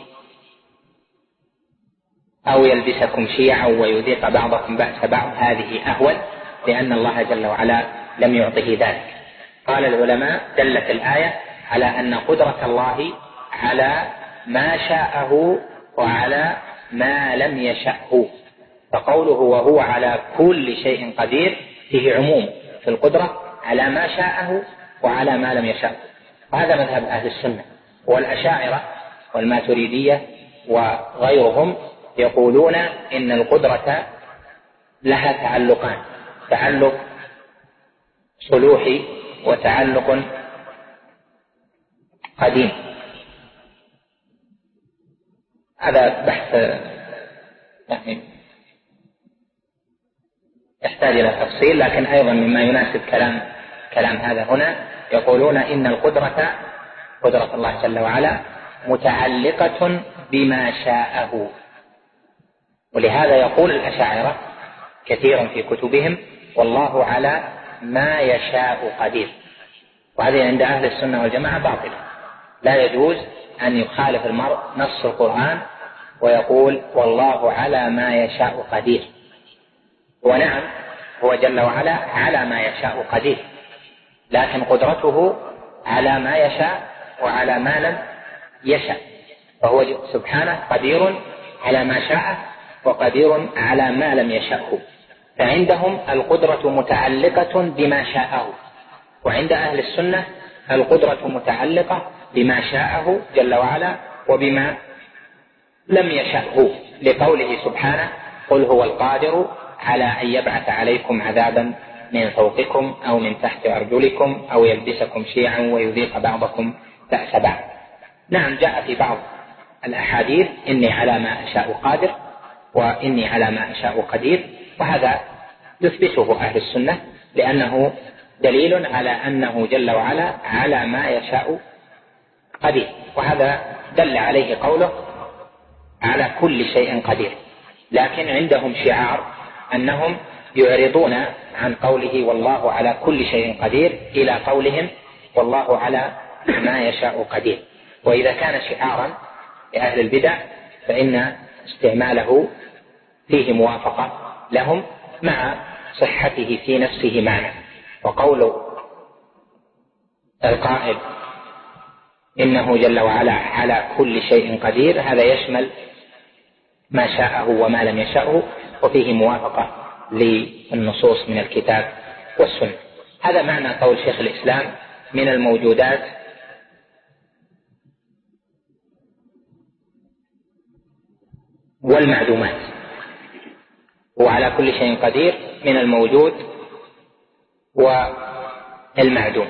أو يلبسكم شيعا ويذيق بعضكم بأس بعض هذه أهون، لأن الله جل وعلا لم يعطه ذلك. قال العلماء دلت الآية على أن قدرة الله على ما شاءه وعلى ما لم يشأه، فقوله وهو على كل شيء قدير فيه عموم في القدرة على ما شاءه وعلى ما لم يشأه. وهذا مذهب أهل السنة. والأشاعرة والماتريدية وغيرهم يقولون إن القدرة لها تعلقان، تعلق صلوحي وتعلق قديم. هذا بحث يعني يحتاج إلى تفصيل، لكن أيضا مما يناسب كلام هذا هنا يقولون إن قدرة الله جل وعلا متعلقة بما شاءه. ولهذا يقول الأشاعرة كثيرا في كتبهم والله على ما يشاء قدير. وهذه عند أهل السنة والجماعة باطلة. لا يجوز أن يخالف المرء نص القرآن ويقول والله على ما يشاء قدير. ونعم هو جل وعلا على ما يشاء قدير، لكن قدرته على ما يشاء وعلى ما لم يشاء، فهو سبحانه قدير على ما شاء وقدير على ما لم يشاءه. فعندهم القدرة متعلقة بما شاءه، وعند أهل السنة القدرة متعلقة بما شاءه جل وعلا وبما لم يشاءه، لقوله سبحانه قل هو القادر على أن يبعث عليكم عذابا من فوقكم أو من تحت أرجلكم أو يلبسكم شيعا ويذيق بعضكم بأس بعض. نعم جاء في بعض الأحاديث إني على ما أشاء قادر وإني على ما أشاء قدير، وهذا يثبته أهل السنة لأنه دليل على أنه جل وعلا على ما يشاء قدير. وهذا دل عليه قوله على كل شيء قدير، لكن عندهم شعار أنهم يعرضون عن قوله والله على كل شيء قدير إلى قولهم والله على ما يشاء قدير. وإذا كان شعارا لأهل البدع فإن استعماله فيه موافقة لهم مع صحته في نفسه معنى. وقول القائل إنه جل وعلا على كل شيء قدير هذا يشمل ما شاءه وما لم يشاءه، وفيه موافقة للنصوص من الكتاب والسنة. هذا معنى قول شيخ الإسلام من الموجودات والمعدومات، وعلى كل شيء قدير من الموجود والمعدوم.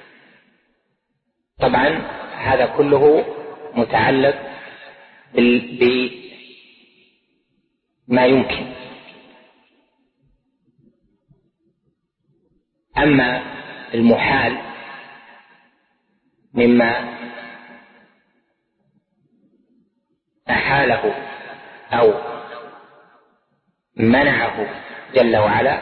طبعا هذا كله متعلق بما يمكن. أما المحال مما أحاله أو منعه جل وعلا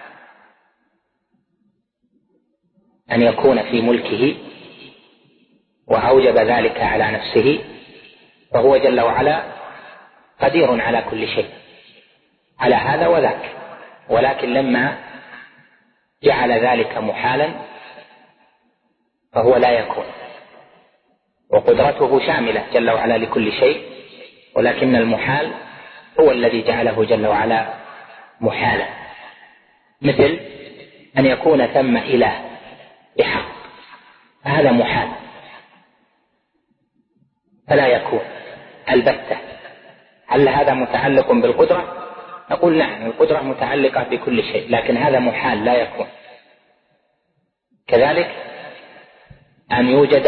أن يكون في ملكه وأوجب ذلك على نفسه، فهو جل وعلا قدير على كل شيء على هذا وذاك، ولكن لما جعل ذلك محالا فهو لا يكون، وقدرته شاملة جل وعلا لكل شيء، ولكن المحال هو الذي جعله جل وعلا محالا. مثل أن يكون ثم إله بحق، هذا محال فلا يكون البتة. هل هذا متعلق بالقدرة؟ نقول نعم، القدرة متعلقة بكل شيء، لكن هذا محال لا يكون. كذلك أن يوجد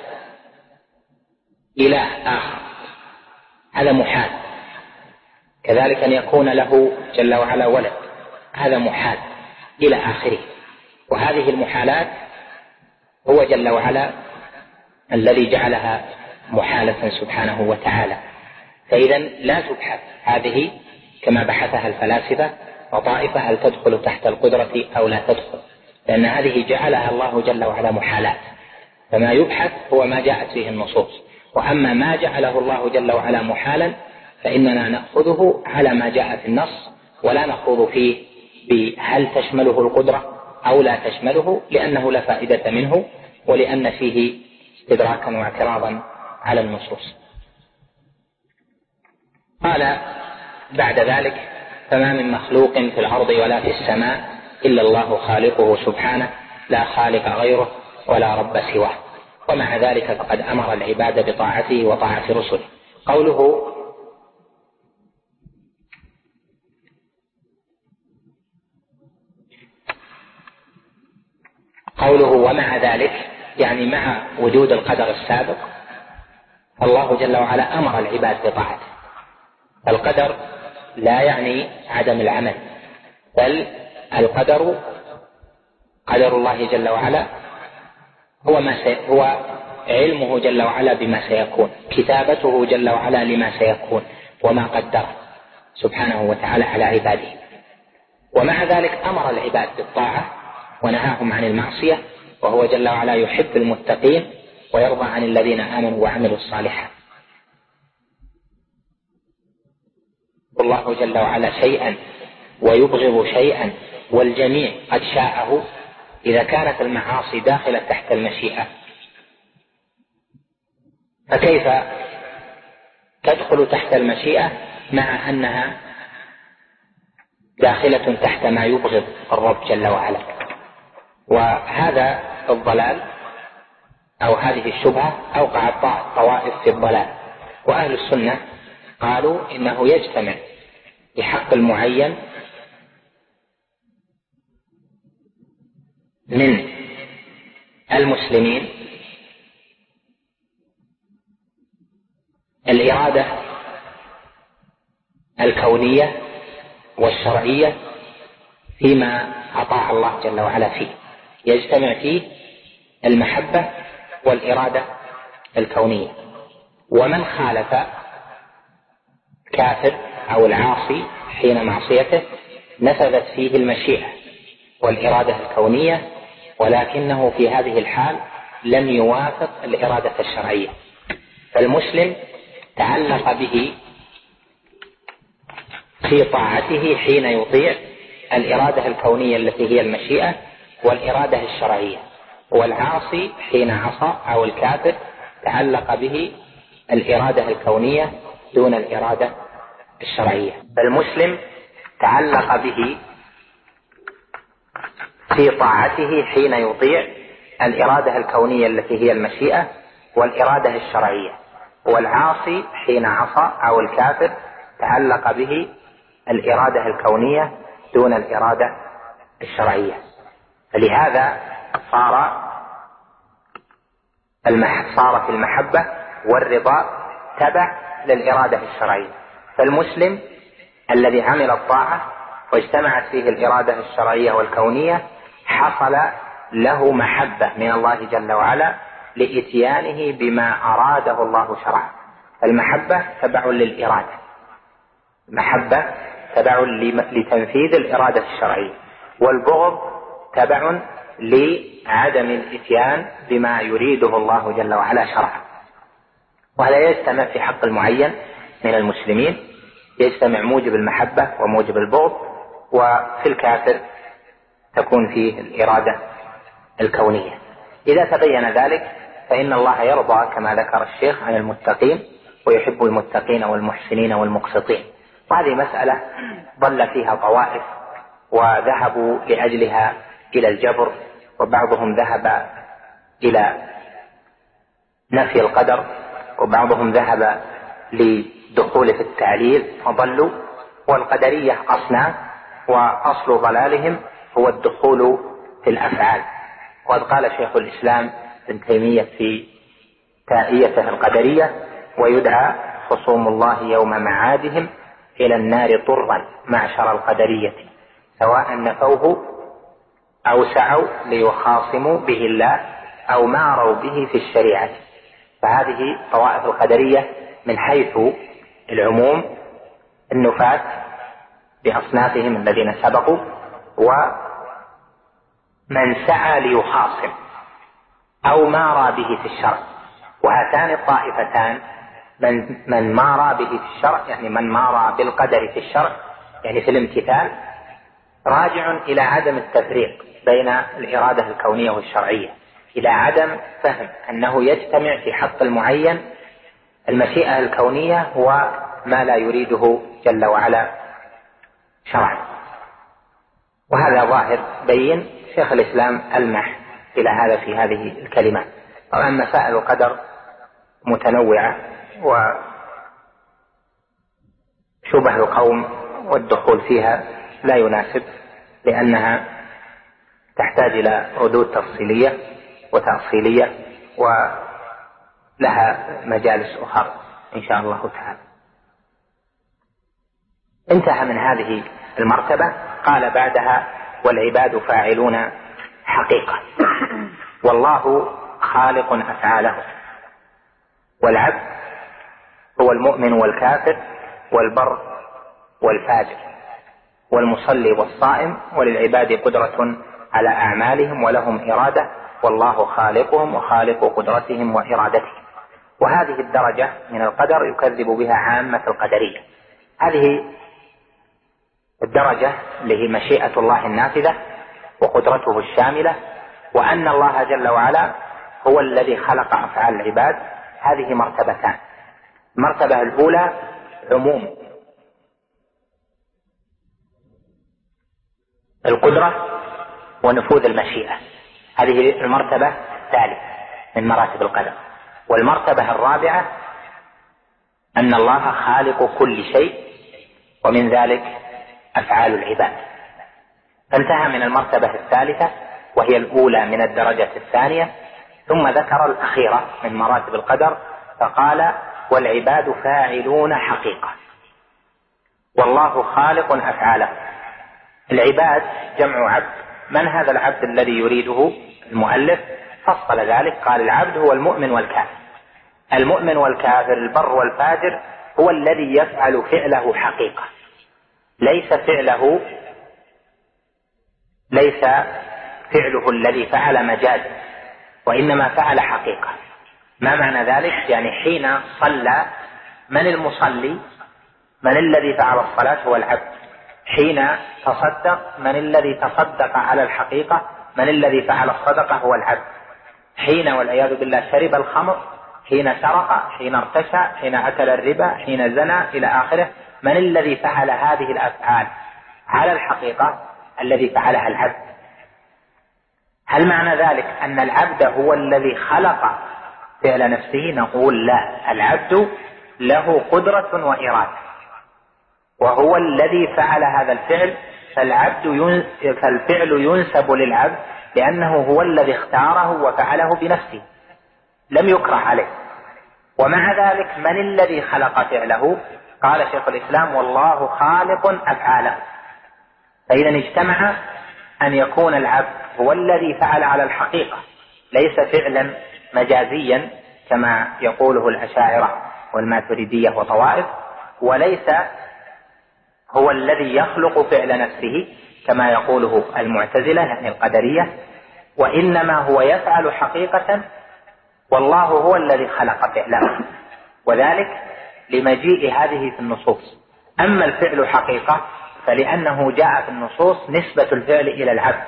إله آخر هذا محال، كذلك أن يكون له جل وعلا ولد هذا محال إلى آخره. وهذه المحالات هو جل وعلا الذي جعلها محالة سبحانه وتعالى. فإذا لا تبحث هذه كما بحثها الفلاسفة وطائفة هل تدخل تحت القدرة أو لا تدخل، لأن هذه جعلها الله جل وعلا محالات، فما يبحث هو ما جاءت فيه النصوص. وأما ما جعله الله جل وعلا محالا فإننا نأخذه على ما جاء في النص، ولا نخوض فيه بهل تشمله القدرة أو لا تشمله، لأنه لا فائدة منه، ولأن فيه استدراكا واعتراضا على النصوص. قال بعد ذلك: فما من مخلوق في الأرض ولا في السماء إلا الله خالقه سبحانه، لا خالق غيره ولا رب سواه، ومع ذلك فقد أمر العباد بطاعته وطاعة رسله. قوله ومع ذلك يعني مع وجود القدر السابق، الله جل وعلا أمر العباد بطاعته. القدر لا يعني عدم العمل، بل القدر قدر الله جل وعلا هو علمه جل وعلا بما سيكون، كتابته جل وعلا لما سيكون وما قدر سبحانه وتعالى على عباده. ومع ذلك أمر العباد بالطاعة ونهاهم عن المعصية، وهو جل وعلا يحب المتقين ويرضى عن الذين آمنوا وعملوا الصالحات. الله جل وعلا شيئا ويبغض شيئا، والجميع قد شاءه. إذا كانت المعاصي داخلة تحت المشيئة فكيف تدخل تحت المشيئة مع أنها داخلة تحت ما يبغض الرب جل وعلا؟ وهذا الضلال أو هذه الشبهة أوقعت طوائف في الضلال. وأهل السنة قالوا إنه يجتمع بحق المعين من المسلمين الإرادة الكونية والشرعية فيما أطاع الله جل وعلا فيه، يجتمع فيه المحبة والإرادة الكونية. ومن خالف كافر أو العاصي حين معصيته نفذت فيه المشيئة والإرادة الكونية، ولكنه في هذه الحال لم يوافق الإرادة الشرعية، فالمسلم تعلق به في طاعته حين يطيع الإرادة الكونية التي هي المشيئة والإرادة الشرعية، والعاصي حين عصى أو الكافر تعلق به الإرادة الكونية دون الإرادة الشرعية. فالمسلم تعلق به في طاعته حين يطيع الإرادة الكونية التي هي المشيئة والإرادة الشرعية، والعاصي حين عصى أو الكافر تعلق به الإرادة الكونية دون الإرادة الشرعية. فلهذا صارت المحبة والرضا تبع للإرادة الشرعية. فالمسلم الذي عمل الطاعة واجتمعت فيه الإرادة الشرعية والكونية حصل له محبة من الله جل وعلا لإتيانه بما أراده الله شرعا. المحبة تبع للإرادة، المحبة تبع لتنفيذ الإرادة الشرعية، والبغض تبع لعدم الإتيان بما يريده الله جل وعلا شرعا. وهذا يجتمع في حق المعين من المسلمين، يجتمع موجب المحبة وموجب البغض، وفي الكافر تكون فيه الإرادة الكونية. إذا تبين ذلك فإن الله يرضى كما ذكر الشيخ عن المتقين، ويحب المتقين والمحسنين والمقسطين. وهذه مسألة ضل فيها طوائف وذهبوا لأجلها إلى الجبر، وبعضهم ذهب إلى نفي القدر، وبعضهم ذهب لدخول في التعليل فضلوا. والقدرية أصناف، وأصل ضلالهم هو الدخول في الأفعال. وقد قال شيخ الإسلام ابن تيمية في تائيته القدرية: ويدعى خصوم الله يوم معادهم إلى النار طرا معشر القدرية، سواء نفوه أو سعوا ليخاصموا به الله أو ماروا به في الشريعة. فهذه طوائف القدرية من حيث العموم النفاة بأصنافهم الذين سبقوا، ومن سعى ليخاصم أو مارى به في الشرع. وهاتان الطائفتان من مارى به في الشرع، يعني من مارى بالقدر في الشرع يعني في الامتثال، راجع إلى عدم التفريق بين الإرادة الكونية والشرعية، إلى عدم فهم أنه يجتمع في حق المعين المشيئة الكونية وما لا يريده جل وعلا شرعا. وهذا ظاهر بين شيخ الإسلام ألمح إلى هذا في هذه الكلمات. طبعا مسائل القدر متنوعة، وشبه القوم والدخول فيها لا يناسب، لأنها تحتاج إلى ردود تفصيلية وتأصيلية، ولها مجالس أخرى إن شاء الله تعالى. انتهى من هذه المرتبة، قال بعدها: والعباد فاعلون حقيقة، والله خالق أفعاله. والعبد هو المؤمن والكافر والبر والفاجر والمصلي والصائم، وللعباد قدرة على أعمالهم ولهم إرادة، والله خالقهم وخالق قدرتهم وإرادتهم. وهذه الدرجة من القدر يكذب بها عامة القدرية. هذه الدرجة اللي هي مشيئة الله النافذة وقدرته الشاملة، وأن الله جل وعلا هو الذي خلق أفعال العباد. هذه مرتبتان: المرتبة الأولى عموم القدرة ونفوذ المشيئة، هذه المرتبة الثالثة من مراتب القدر. والمرتبة الرابعة أن الله خالق كل شيء، ومن ذلك أفعال العباد. فانتهى من المرتبة الثالثة وهي الأولى من الدرجة الثانية، ثم ذكر الأخيرة من مراتب القدر فقال: والعباد فاعلون حقيقة، والله خالق أفعاله. العباد جمع عبد. من هذا العبد الذي يريده المؤلف؟ فصل ذلك، قال: العبد هو المؤمن والكافر. المؤمن والكافر، البر والفاجر، هو الذي يفعل فعله حقيقة، ليس فعله الذي فعل مجاز، وإنما فعل حقيقة. ما معنى ذلك؟ يعني حين صلى، من المصلي؟ من الذي فعل الصلاة؟ هو العبد. حين تصدق، من الذي تصدق على الحقيقة؟ من الذي فعل الصدقة؟ هو العبد. حين والعياذ بالله شرب الخمر، حين سرق، حين ارتشى، حين أكل الربا، حين زنى إلى آخره، من الذي فعل هذه الأفعال على الحقيقة؟ الذي فعلها العبد. هل معنى ذلك أن العبد هو الذي خلق فعل نفسه؟ نقول لا، العبد له قدرة وإرادة، وهو الذي فعل هذا الفعل، فالفعل ينسب للعبد لأنه هو الذي اختاره وفعله بنفسه، لم يكره عليه. ومع ذلك من الذي خلق فعله؟ قال شيخ الإسلام: والله خالق أفعاله. فإذا اجتمع أن يكون العبد هو الذي فعل على الحقيقة، ليس فعلا مجازيا كما يقوله الأشاعرة والماتريدية وطوائف، وليس هو الذي يخلق فعل نفسه كما يقوله المعتزلة يعني القدرية، وإنما هو يفعل حقيقة، والله هو الذي خلق فعله، وذلك لمجيء هذه في النصوص. أما الفعل حقيقة فلأنه جاء في النصوص نسبة الفعل إلى العبد.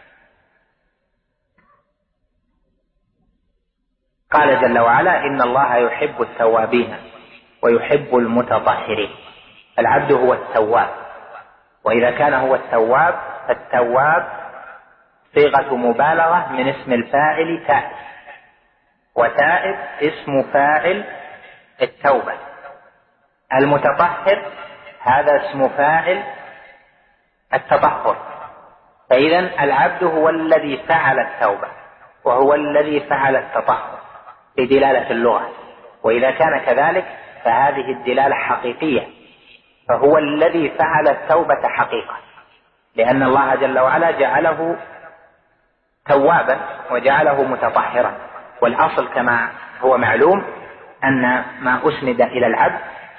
قال جل وعلا: إن الله يحب التوابين ويحب المتطهرين. العبد هو التواب، وإذا كان هو التواب فالتواب صيغة مبالغة من اسم الفاعل تائب، وتائب اسم فاعل التوبة. المتطهر هذا اسم فاعل التطهر. فإذا العبد هو الذي فعل التوبة وهو الذي فعل التطهر بدلالة اللغة، وإذا كان كذلك فهذه الدلالة حقيقية، فهو الذي فعل التوبة حقيقة، لأن الله جل وعلا جعله توابا وجعله متطهرا. والأصل كما هو معلوم أن ما أسند إلى العبد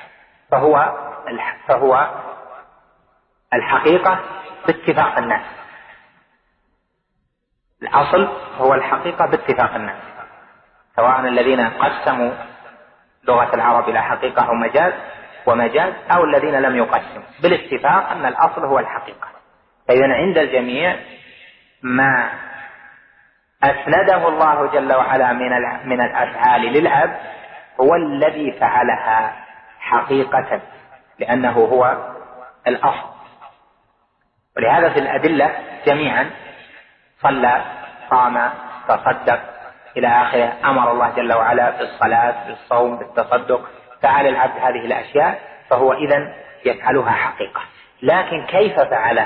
فهو الحقيقة باتفاق الناس. الأصل هو الحقيقة باتفاق الناس، سواء الذين قسموا لغة العرب إلى حقيقة ومجاز أو الذين لم يقسموا، بالاتفاق أن الأصل هو الحقيقة. فإذا عند الجميع ما أسنده الله جل وعلا من الأفعال للعبد هو الذي فعلها حقيقة، لأنه هو الأصل. ولهذا في الأدلة جميعا صلى، صام، تصدق إلى آخره، أمر الله جل وعلا بالصلاة، بالصوم، بالتصدق، فعل العبد هذه الأشياء، فهو إذن يفعلها حقيقة. لكن كيف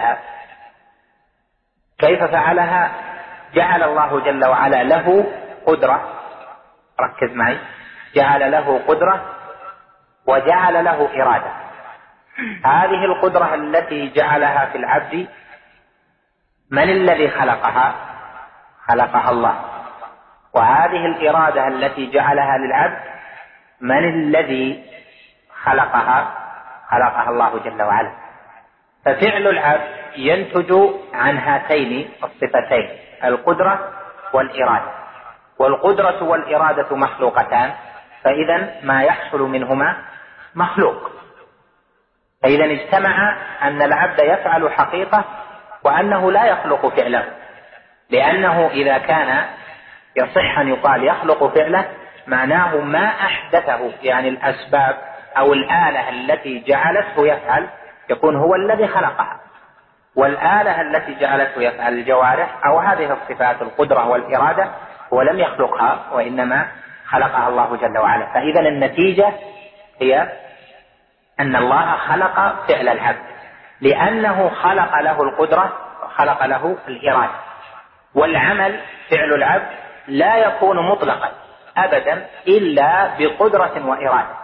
فعلها؟ جعل الله جل وعلا له قدرة، ركز معي، جعل له قدرة وجعل له إرادة. هذه القدرة التي جعلها في العبد من الذي خلقها؟ خلقها الله. وهذه الإرادة التي جعلها للعبد من الذي خلقها؟ خلقها الله جل وعلا. ففعل العبد ينتج عن هاتين الصفتين، القدرة والإرادة. والقدرة والإرادة مخلوقتان، فإذا ما يحصل منهما مخلوق. فإذا اجتمع أن العبد يفعل حقيقة وأنه لا يخلق فعله، لأنه إذا كان يصح أن يقال يخلق فعله معناه ما أحدثه، يعني الأسباب أو الآلة التي جعلته يفعل يكون هو الذي خلقها، والآلة التي جعلته يفعل الجوارح أو هذه الصفات القدرة والإرادة هو لم يخلقها وإنما خلقها الله جل وعلا. فإذا النتيجة هي أن الله خلق فعل العبد لأنه خلق له القدرة وخلق له الإرادة. والعمل فعل العبد لا يكون مطلقا أبدا إلا بقدرة وإرادة.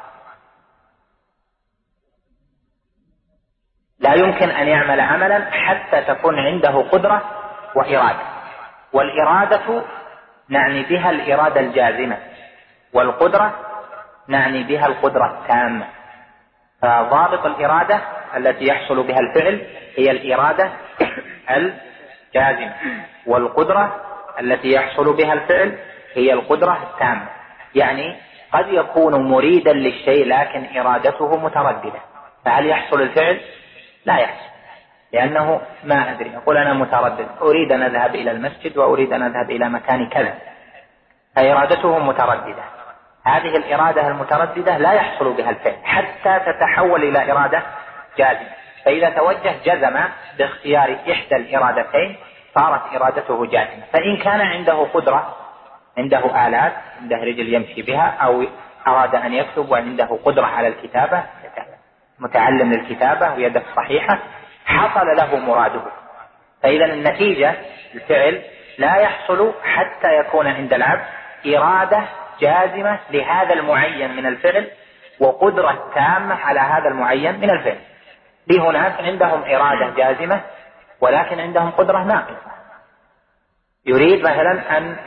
لا يمكن أن يعمل عملا حتى تكون عنده قدرة وإرادة. والإرادة نعني بها الإرادة الجازمة، والقدرة نعني بها القدرة التامة. فضابط الإرادة التي يحصل بها الفعل هي الإرادة الجازمة، والقدرة التي يحصل بها الفعل هي القدرة التامة. يعني قد يكون مريدا للشيء لكن إرادته مترددة، فهل يحصل الفعل؟ لا يحصل، لأنه ما أدري، يقول أنا متردد، أريد أن أذهب إلى المسجد وأريد أن أذهب إلى مكان كذا، فإرادته مترددة. هذه الإرادة المترددة لا يحصل بها الفعل حتى تتحول إلى إرادة جازمة، فإذا توجه جزم باختيار إحدى الإرادتين صارت إرادته جازمة. فإن كان عنده قدرة، عنده آلات، عنده رجل يمشي بها، أو أراد أن يكتب وعنده قدرة على الكتابة، متعلم للكتابة ويده صحيحة، حصل له مراده. فإذا النتيجة الفعل لا يحصل حتى يكون عند العبد إرادة جازمة لهذا المعين من الفعل وقدرة تامة على هذا المعين من الفعل. لهناك عندهم إرادة جازمة ولكن عندهم قدرة ناقصة، يريد مثلا أن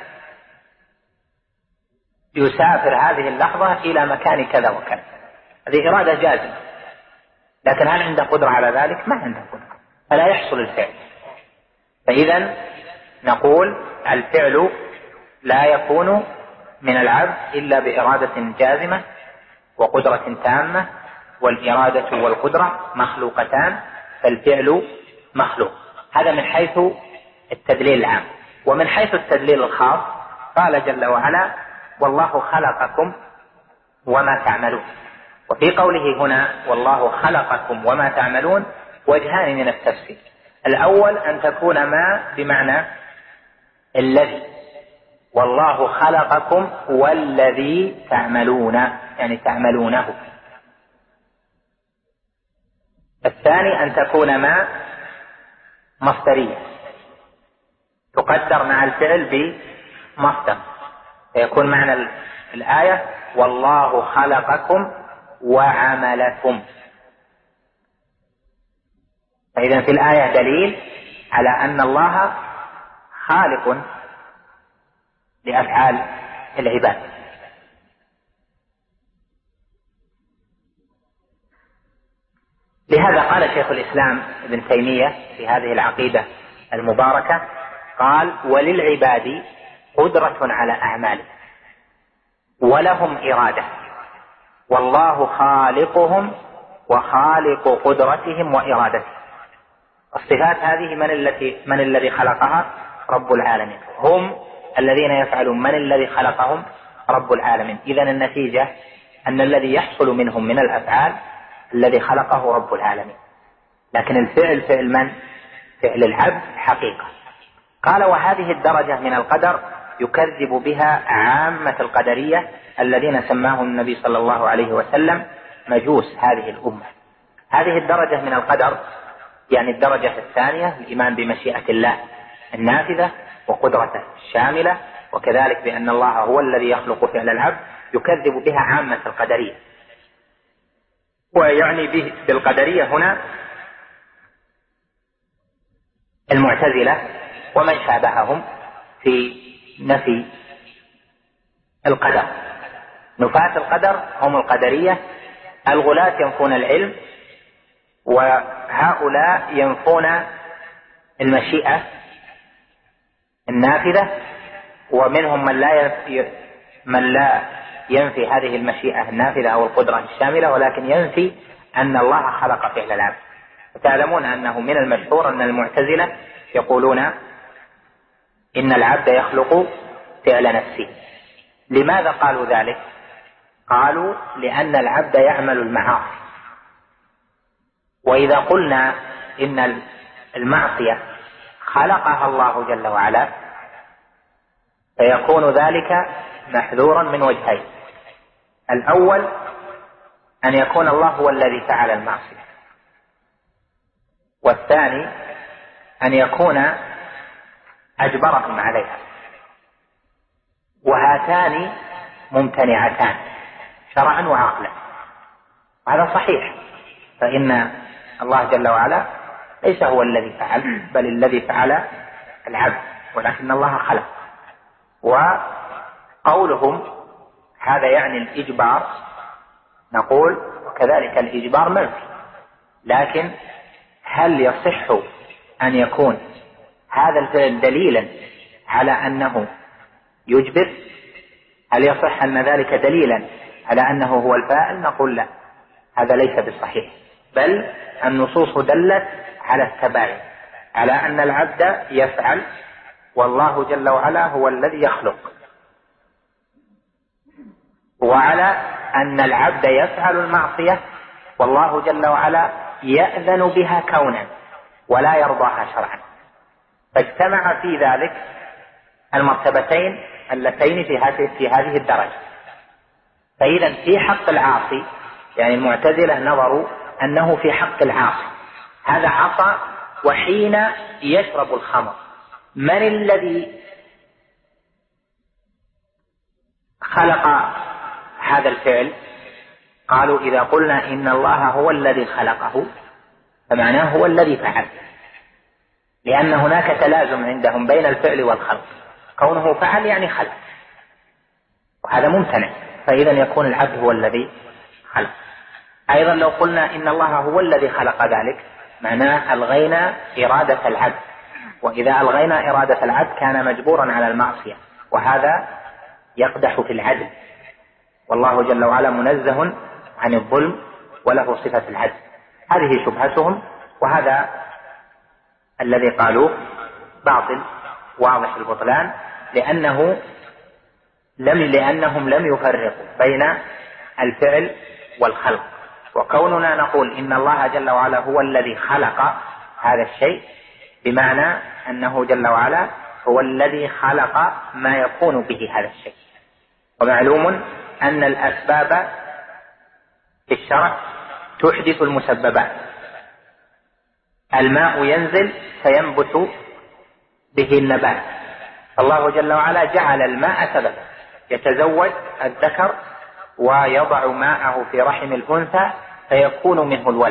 يسافر هذه اللحظة إلى مكان كذا وكذا، هذه إرادة جازمة، لكن هل عنده قدرة على ذلك؟ ما عنده قدرة، فلا يحصل الفعل. فإذا نقول الفعل لا يكون من العبد إلا بإرادة جازمة وقدرة تامة، والإرادة والقدرة مخلوقتان، فالفعل مخلوق. هذا من حيث التدليل العام. ومن حيث التدليل الخاص قال جل وعلا: والله خلقكم وما تعملون. وفي قوله هنا والله خلقكم وما تعملون وجهان من التفسير. الأول أن تكون ما بمعنى الذي، والله خلقكم والذي تعملون، يعني تعملونه. الثاني أن تكون ما مصدرية تقدر مع الفعل بمصدر، فيكون معنى الآية والله خلقكم وعملكم. فإذا في الآية دليل على أن الله خالق لأفعال العباد. لهذا قال شيخ الإسلام ابن تيمية في هذه العقيدة المباركة، قال: وللعباد قدرة على أعمالهم ولهم إرادة، والله خالقهم وخالق قدرتهم وإرادتهم. الصفات هذه من الذي خلقها؟ رب العالمين. هم الذين يفعلون من الذي خلقهم؟ رب العالمين. إذن النتيجة أن الذي يحصل منهم من الأفعال الذي خلقه رب العالمين، لكن الفعل فعل من؟ فعل العبد حقيقة. قال: وهذه الدرجة من القدر يكذب بها عامة القدرية الذين سماهم النبي صلى الله عليه وسلم مجوس هذه الأمة. هذه الدرجة من القدر يعني الدرجة الثانية، الإيمان بمشيئة الله النافذة وقدرته الشاملة، وكذلك بأن الله هو الذي يخلق فعل العبد، يكذب بها عامة القدرية. ويعني بالقدرية هنا المعتزلة ومن شابههم في نفي القدر. نفاة القدر هم القدرية. الغلاة ينفون العلم، وهؤلاء ينفون المشيئة النافذة، ومنهم من لا ينفي هذه المشيئة النافذة أو القدرة الشاملة، ولكن ينفي أن الله خلق فعل العبد. وتعلمون أنه من المشهور أن المعتزلة يقولون إن العبد يخلق فعل نفسه. لماذا قالوا ذلك؟ قالوا لأن العبد يعمل المعاصي، وإذا قلنا إن المعصية خلقها الله جل وعلا فيكون ذلك محذورا من وجهين: الأول أن يكون الله هو الذي فعل المعصية، والثاني أن يكون أجبرهم عليها، وهاتان ممتنعتان شرعا وعقلا. هذا صحيح، فإن الله جل وعلا ليس هو الذي فعل، بل الذي فعل العبد، ولكن الله خلق. وقولهم هذا يعني الإجبار، نقول وكذلك الإجبار منفي. لكن هل يصح أن يكون هذا الفعل دليلا على أنه يجبر؟ هل يصح أن ذلك دليلا على أنه هو الفاعل؟ نقول لا، هذا ليس بالصحيح، بل النصوص دلت على التباين، على أن العبد يفعل والله جل وعلا هو الذي يخلق، وعلى أن العبد يفعل المعصية والله جل وعلا يأذن بها كونا ولا يرضاها شرعا. فاجتمع في ذلك المرتبتين اللتين في هذه الدرجة. فإذا في حق العاصي، يعني المعتزلة نظروا أنه في حق العاصي هذا عصى وحين يشرب الخمر من الذي خلق هذا الفعل؟ قالوا إذا قلنا إن الله هو الذي خلقه فمعناه هو الذي فعل، لأن هناك تلازم عندهم بين الفعل والخلق، كونه فعل يعني خلق، وهذا ممتنع، فإذا يكون العبد هو الذي خلق. أيضا لو قلنا إن الله هو الذي خلق ذلك معناه ألغينا إرادة العبد، وإذا ألغينا إرادة العبد كان مجبورا على المعصية، وهذا يقدح في العدل، والله جل وعلا منزه عن الظلم وله صفة العدل. هذه شبهتهم، وهذا الذي قالوه باطل واضح البطلان، لأنهم لم يفرقوا بين الفعل والخلق. وكوننا نقول إن الله جل وعلا هو الذي خلق هذا الشيء بمعنى أنه جل وعلا هو الذي خلق ما يكون به هذا الشيء. ومعلوم أن الأسباب في الشرع تحدث المسببات، الماء ينزل فينبت به النبات، الله جل وعلا جعل الماء سببا، يتزوج الذكر ويضع ماءه في رحم الأنثى فيكون منه الولد.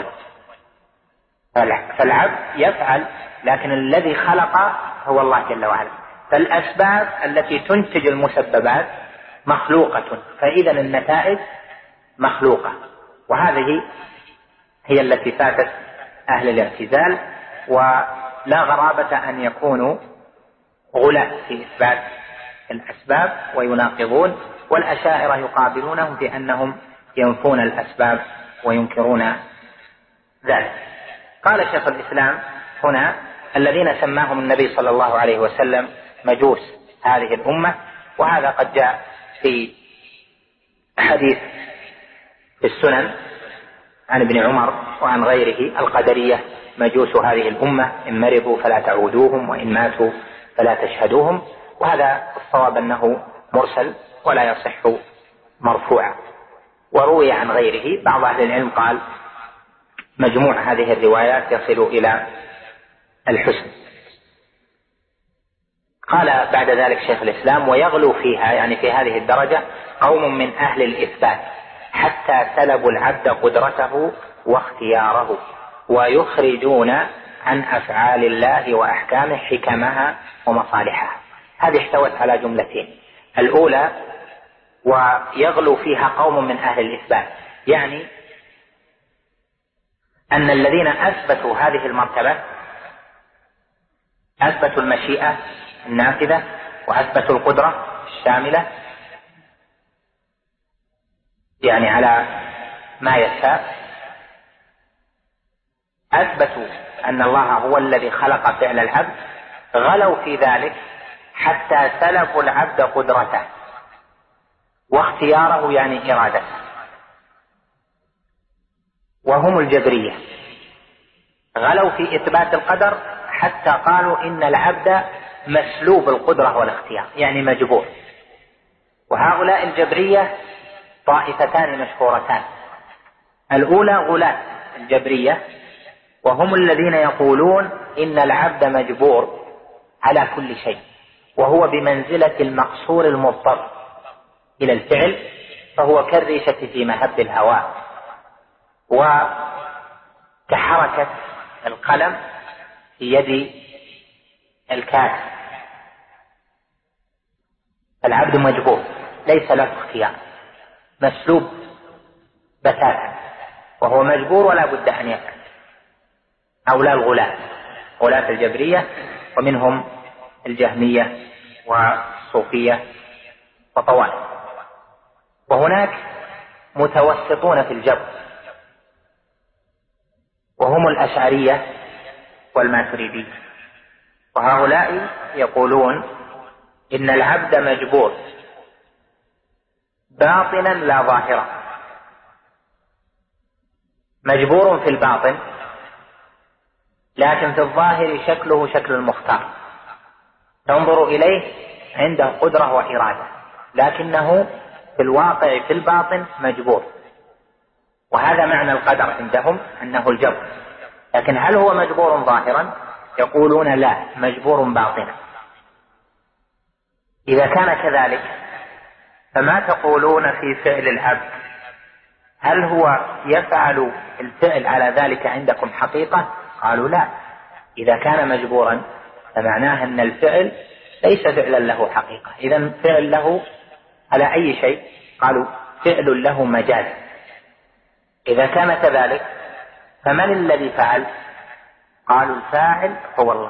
فالعبد يفعل، لكن الذي خلق هو الله جل وعلا. فالأسباب التي تنتج المسببات مخلوقة، فإذا النتائج مخلوقة، وهذه هي التي فاتت أهل الاعتزال. ولا غرابة أن يكونوا غلاة في إثبات الأسباب ويناقضون، والأشاعرة يقابلونهم بأنهم ينفون الأسباب وينكرون ذلك. قال شيخ الإسلام هنا الذين سماهم النبي صلى الله عليه وسلم مجوس هذه الأمة، وهذا قد جاء في حديث في السنن عن ابن عمر وعن غيره: القدرية مجوس هذه الأمة، إن مرضوا فلا تعودوهم وإن ماتوا فلا تشهدوهم. وهذا الصواب أنه مرسل ولا يصح مرفوعا. وروي عن غيره، بعض أهل العلم قال مجموع هذه الروايات يصل إلى الحسن. قال بعد ذلك شيخ الإسلام: ويغلو فيها، يعني في هذه الدرجة، قوم من أهل الإثبات حتى سلبوا العبد قدرته واختياره، ويخرجون عن أفعال الله وأحكامه حكمها ومصالحها. هذه احتوت على جملتين: الأولى ويغلو فيها قوم من أهل الإثبات، يعني أن الذين أثبتوا هذه المرتبة أثبتوا المشيئة النافذة، وأثبتوا القدرة الشاملة، يعني على ما يشاء، أثبتوا أن الله هو الذي خلق فعل العبد، غلوا في ذلك حتى سلبوا العبد قدرته واختياره، يعني إرادته، وهم الجبرية. غلوا في إثبات القدر حتى قالوا إن العبد مسلوب القدرة والاختيار، يعني مجبور. وهؤلاء الجبرية طائفتان مشهورتان: الأولى غلاة الجبرية، وهم الذين يقولون إن العبد مجبور على كل شيء، وهو بمنزلة المقصور المضطر إلى الفعل، فهو كالريشة في مهب الهواء، وكحركة القلم في يد الكاتب. العبد مجبور، ليس له اختيار، مسلوب بتاتا. وهو مجبور ولا بد أن يفعل. هؤلاء غلاة الجبرية، ومنهم الجهمية والصوفية وطوائف. وهناك متوسطون في الجبر وهم الأشعرية والماتريدية، وهؤلاء يقولون إن العبد مجبور باطنا لا ظاهرا. مجبور في الباطن، لكن في الظاهر شكله شكل المختار، تنظر إليه عنده قدرة وإرادة، لكنه في الواقع في الباطن مجبور. وهذا معنى القدر عندهم، أنه الجبر. لكن هل هو مجبور ظاهرا؟ يقولون لا، مجبور باطنا. إذا كان كذلك فما تقولون في فعل العبد؟ هل هو يفعل الفعل على ذلك عندكم حقيقة؟ قالوا لا. إذا كان مجبورا فمعناه أن الفعل ليس فعلا له حقيقة، إذن فعل له على أي شيء؟ قالوا فعل له مجاز. إذا كان كذلك فمن الذي فعل؟ قالوا الفاعل هو الله.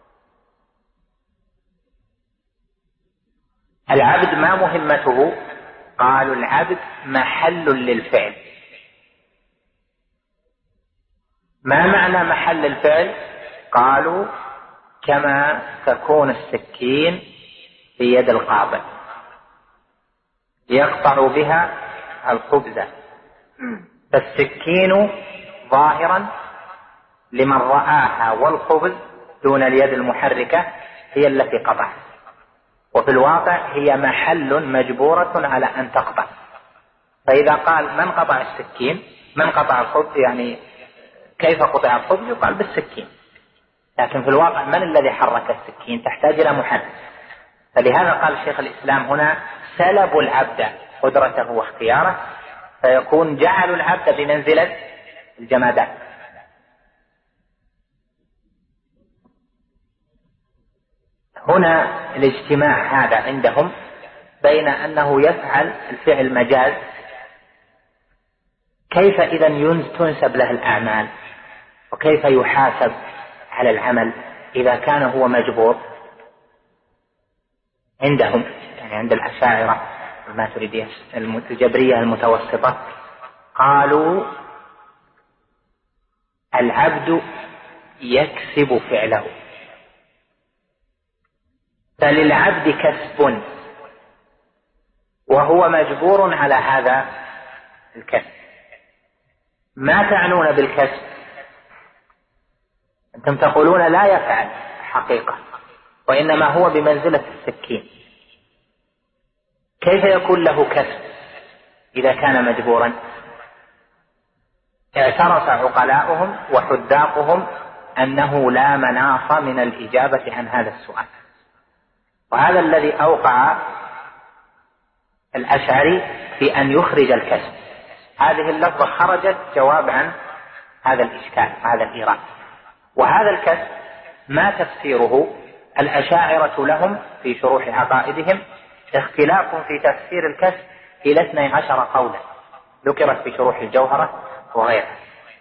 العبد ما مهمته؟ قالوا العبد محل للفعل. ما معنى محل الفعل؟ قالوا كما تكون السكين في يد القابض يقطع بها الخبز، فالسكين ظاهرا لمن رآها، والخبز دون اليد المحركة هي التي قطعت، وفي الواقع هي محل مجبورة على أن تقطع. فإذا قال من قطع السكين، من قطع الخبز، يعني كيف قطع الخبز؟ يقال بالسكين. لكن في الواقع من الذي حرك السكين؟ تحتاج إلى محرك. فلهذا قال شيخ الإسلام هنا سلبوا العبد قدرته واختياره، فيكون جعلوا العبد بمنزلة الجمادات. هنا الاجتماع هذا عندهم بين أنه يفعل الفعل مجاز، كيف إذن تنسب له الأعمال؟ وكيف يحاسب على العمل إذا كان هو مجبور؟ عندهم يعني عند الأشاعرة الماتريدية الجبرية المتوسطة قالوا العبد يكسب فعله، فللعبد كسب وهو مجبور على هذا الكسب. ما تعنون بالكسب؟ أنتم تقولون لا يفعل حقيقة، وإنما هو بمنزلة السكين. كيف يكون له كسب إذا كان مجبورا؟ اعترف عقلاؤهم وحداقهم أنه لا مناص من الإجابة عن هذا السؤال، وهذا الذي أوقع الأشعري في أن يخرج الكسب. هذه اللفظة خرجت جواب عن هذا الإشكال، هذا الإيراد. وهذا الكسب ما تفسيره؟ الأشاعرة لهم في شروح عقائدهم اختلاف في تفسير الكسب إلى 12 قولا، ذكرت في شروح الجوهرة وغيرها.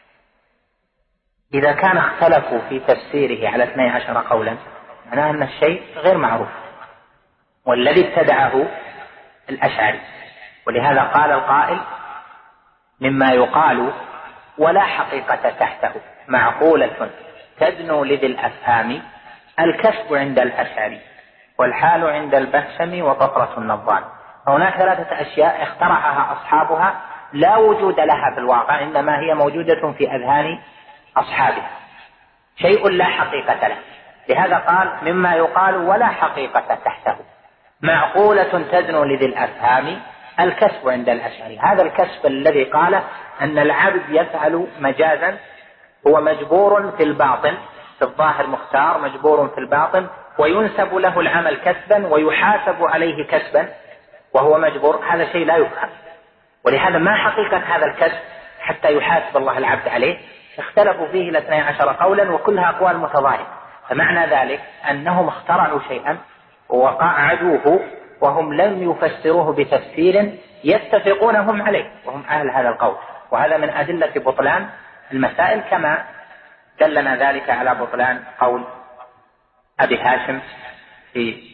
إذا كان اختلفوا في تفسيره على 12 قولا معناه أن الشيء غير معروف، والذي ابتدعه الأشعري. ولهذا قال القائل مما يقال ولا حقيقة تحته معقولة تدنو لذي الأفهام، الكسب عند الأشعري والحال عند البهشم وطفرة النظام. هناك 3 أشياء اخترعها أصحابها لا وجود لها في الواقع، إنما هي موجودة في أذهان أصحابها، شيء لا حقيقة له. لهذا قال مما يقال ولا حقيقة تحته معقولة تدنو لذي الأفهام، الكسب عند الأشعري. هذا الكسب الذي قال أن العبد يفعل مجازا هو مجبور في الباطن، في الظاهر مختار، مجبور في الباطن، وينسب له العمل كسبا ويحاسب عليه كسبا وهو مجبور. هذا شيء لا يفهم، ولهذا ما حقيقة هذا الكسب حتى يحاسب الله العبد عليه؟ اختلفوا فيه إلى 12 قولا، وكلها أقوال متضاربة. فمعنى ذلك أنهم اخترعوا شيئا وقعدوه وهم لم يفسروه بتفسير يتفقون هم عليه، وهم أهل هذا القول. وهذا من أدلة بطلان المسائل، كما دلنا ذلك على بطلان قول أبي هاشم في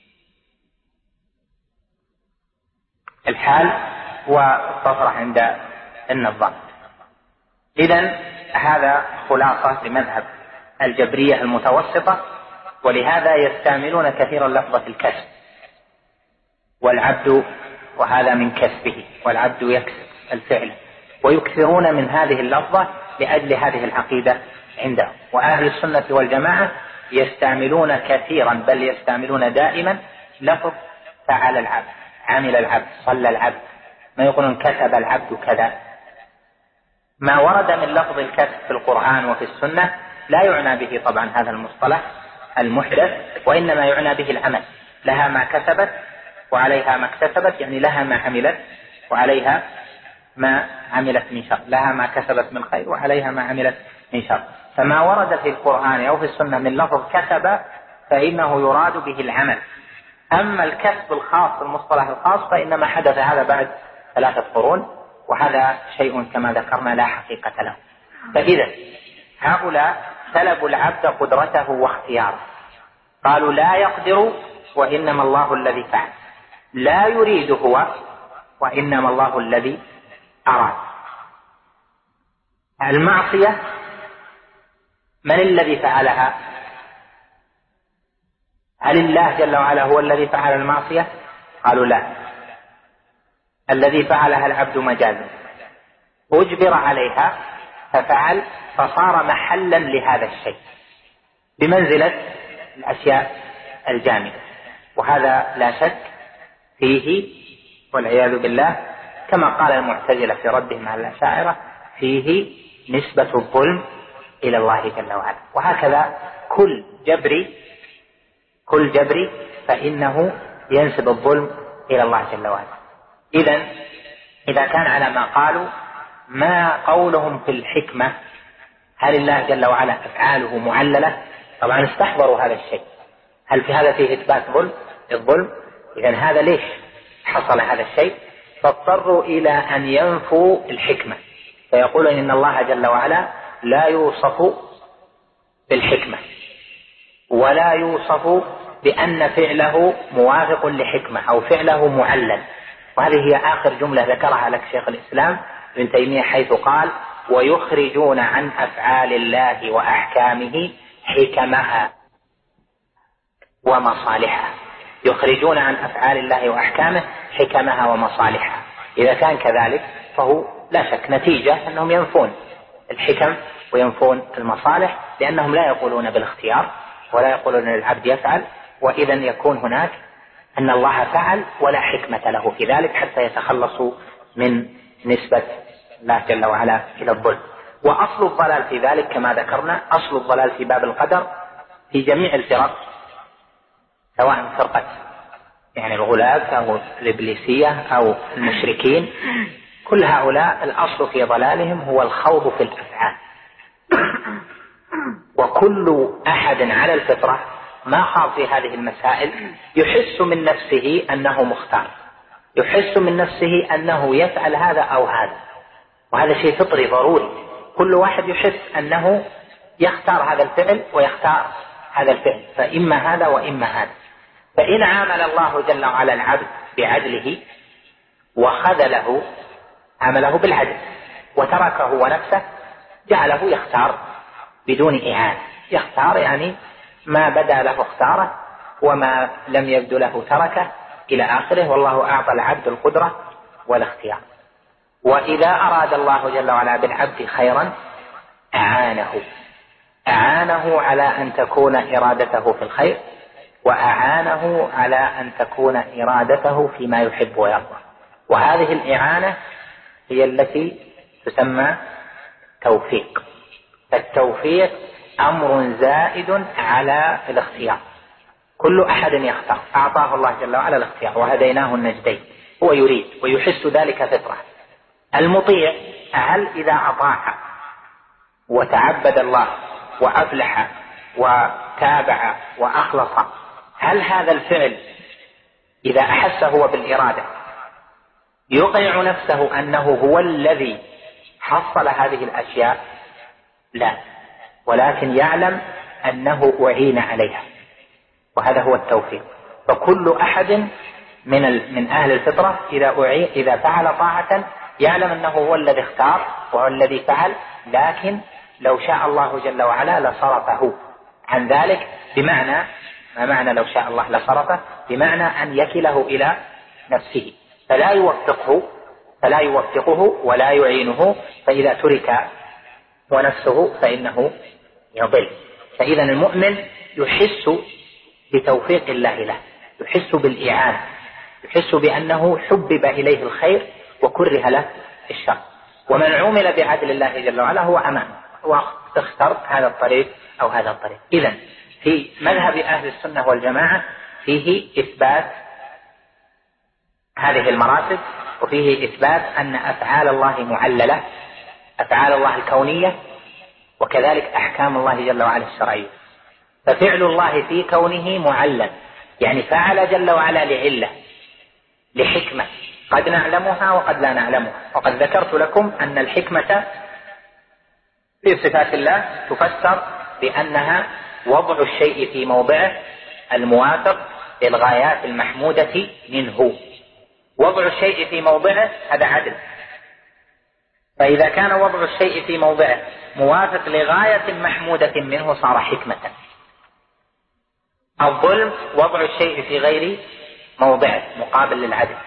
الحال والصفرة عند النظام. إذن هذا خلاصة لمذهب الجبرية المتوسطة، ولهذا يستعملون كثيرا لفظة الكسب والعبد، وهذا من كسبه، والعبد يكسب الفعل، ويكثرون من هذه اللفظة لأجل هذه العقيدة عندهم. وأهل السنة والجماعة يستعملون كثيرا، بل يستعملون دائما لفظ فعل العبد، عمل العبد، صلى العبد، ما يقولون كسب العبد كذا. ما ورد من لفظ الكسب في القرآن وفي السنة لا يعنى به طبعا هذا المصطلح المحدث، وإنما يعنى به العمل. لها ما كسبت وعليها ما اكتسبت، يعني لها ما عملت وعليها ما عملت من شر، لها ما كسبت من خير وعليها ما عملت من شر. فما ورد في القرآن أو في السنة من لفظ كسب فإنه يراد به العمل. أما الكسب الخاص المصطلح الخاص فإنما حدث هذا بعد 3 قرون، وهذا شيء كما ذكرنا لا حقيقة له. فإذا هؤلاء سلبوا العبد قدرته واختياره، قالوا لا يقدر وإنما الله الذي فعل، لا يريد هو وإنما الله الذي أراد. المعصية من الذي فعلها؟ هل الله جل وعلا هو الذي فعل المعصية؟ قالوا لا، الذي فعلها العبد مجازا، أجبر عليها ففعل، فصار محلا لهذا الشيء بمنزلة الأشياء الجامدة. وهذا لا شك فيه والعياذ بالله، كما قال المعتزلة في ردهم على الأشاعرة، فيه نسبة الظلم إلى الله جل وعلا. وهكذا كل جبري فإنه ينسب الظلم إلى الله جل وعلا. إذا كان على ما قالوا، ما قولهم في الحكمة، هل الله جل وعلا أفعاله معللة؟ طبعا استحضروا هذا الشيء، هل في هذا فيه إثبات الظلم؟ إذن هذا ليش حصل هذا الشيء؟ فاضطروا إلى أن ينفوا الحكمة، فيقولون إن الله جل وعلا لا يوصف بالحكمة، ولا يوصف بأن فعله موافق لحكمة أو فعله معلل. وهذه هي آخر جملة ذكرها لك شيخ الإسلام ابن تيمية، حيث قال: ويخرجون عن أفعال الله وأحكامه حكمها ومصالحها. يخرجون عن أفعال الله وأحكامه حكمها ومصالحها. إذا كان كذلك فهو لا شك نتيجة أنهم ينفون الحكم وينفون المصالح، لأنهم لا يقولون بالاختيار ولا يقولون للعبد يفعل، وإذا يكون هناك أن الله فعل ولا حكمة له في ذلك، حتى يتخلصوا من نسبة الله جل وعلا إلى الظلم. وأصل الضلال في ذلك كما ذكرنا، أصل الضلال في باب القدر في جميع الفرق، سواء فرقة يعني الغلاة أو الإبليسية أو المشركين، كل هؤلاء الأصل في ضلالهم هو الخوض في الأفعال. وكل أحد على الفطرة ما خاض في هذه المسائل يحس من نفسه أنه مختار، يحس من نفسه أنه يفعل هذا أو هذا، وهذا شيء فطري ضروري. كل واحد يحس أنه يختار هذا الفعل ويختار هذا الفعل، فإما هذا وإما هذا. فإن عامل الله جل وعلا العبد بعدله وخذله، عامله بالعدل وتركه ونفسه، جعله يختار بدون إعانة. يختار يعني ما بدا له اختاره وما لم يبدو له تركه إلى آخره. والله أعطى العبد القدرة والاختيار. وإذا أراد الله جل وعلا بالعبد خيرا أعانه على أن تكون إرادته في الخير، وأعانه على أن تكون إرادته فيما يحب ويرضى. وهذه الإعانة هي التي تسمى توفيق. التوفيق أمر زائد على الاختيار. كل أحد يختار، أعطاه الله جل وعلا الاختيار وهديناه النجدين، هو يريد ويحس ذلك فطرة. المطيع هل إذا أطاع وتعبد الله وأفلح وتابع وأخلص، هل هذا الفعل إذا أحس هو بالإرادة يقنع نفسه أنه هو الذي حصل هذه الأشياء؟ لا، ولكن يعلم أنه أعين عليها، وهذا هو التوفيق. فكل أحد من أهل الفطرة إذا فعل طاعة يعلم أنه هو الذي اختار وهو الذي فعل، لكن لو شاء الله جل وعلا لصرفه عن ذلك. بمعنى، ما معنى لو شاء الله لصرفه؟ بمعنى أن يكله إلى نفسه، فلا يوفقه ولا يعينه، فإذا ترك ونفسه فإنه يضل. فإذا المؤمن يحس بتوفيق الله له، يحس بالإعانة، يحس بأنه حبب إليه الخير وكره له الشر. ومن عمل بعدل الله جل وعلا هو أمامه، واختر هذا الطريق أو هذا الطريق. إذن في مذهب أهل السنة والجماعة فيه إثبات هذه المراتب، وفيه إثبات أن أفعال الله معللة، أفعال الله الكونية، وكذلك أحكام الله جل وعلا الشرعية. ففعل الله في كونه معلل، يعني فعل جل وعلا لعلة، لحكمة قد نعلمها وقد لا نعلمها. وقد ذكرت لكم أن الحكمة في صفات الله تفسر بأنها وضع الشيء في موضعه الموافق للغايات المحمودة منه. وضع الشيء في موضعه هذا عدل، فإذا كان وضع الشيء في موضعه موافق لغاية محمودة منه صار حكمة. الظلم وضع الشيء في غير موضعه مقابل للعدل،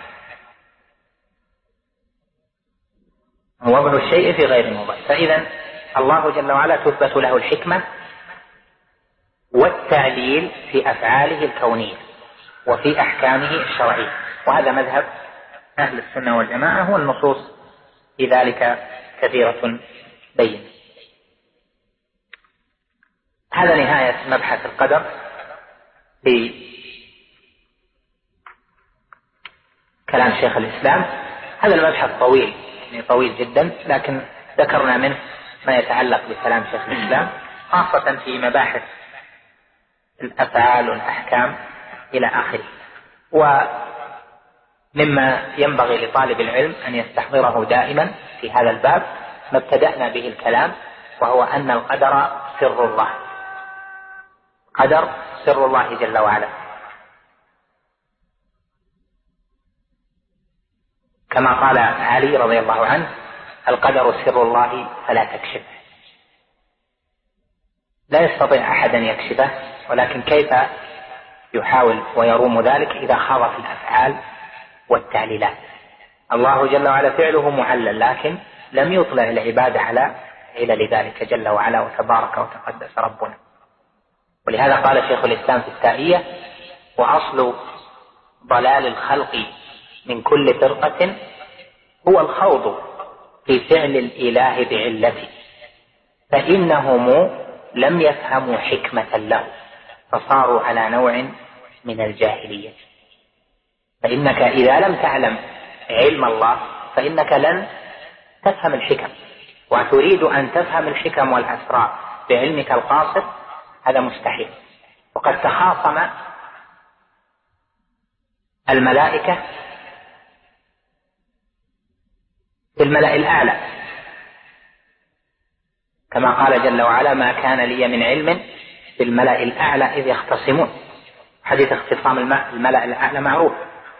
وضع الشيء في غير موضعه. فإذا الله جل وعلا تثبت له الحكمة والتعليل في أفعاله الكونية وفي أحكامه الشرعية، وهذا مذهب أهل السنة والجماعة، والنصوص في ذلك كثيرة بينة. هذا نهاية مبحث القدر في كلام شيخ الإسلام. هذا المبحث طويل، يعني طويل جدا، لكن ذكرنا منه ما يتعلق بكلام شيخ الإسلام، خاصة في مباحث الأفعال والأحكام إلى آخره. ومما ينبغي لطالب العلم أن يستحضره دائما في هذا الباب ما ابتدأنا به الكلام، وهو أن القدر سر الله، قدر سر الله جل وعلا، كما قال علي رضي الله عنه: القدر سر الله فلا تكشفه. لا يستطيع أحد أن يكشفه، ولكن كيف يحاول ويروم ذلك إذا خاض في الأفعال والتعليلات. الله جل وعلا فعله معلل، لكن لم يطلع العباد على علل ذلك جل وعلا، وتبارك وتقدس ربنا. ولهذا قال شيخ الإسلام في التائية: وأصل ضلال الخلق من كل فرقة هو الخوض في فعل الإله بعلته، فإنهم لم يفهموا حكمة له فصاروا على نوع من الجاهلية. فإنك إذا لم تعلم علم الله فإنك لن تفهم الحكم، وتريد أن تفهم الحكم والأسرار بعلمك القاصر، هذا مستحيل. وقد تخاصم الملائكة في الملأ الأعلى، كما قال جل وعلا: ما كان لي من علم في الملأ الأعلى إذ يختصمون. حديث اختصام الملأ الأعلى معروف.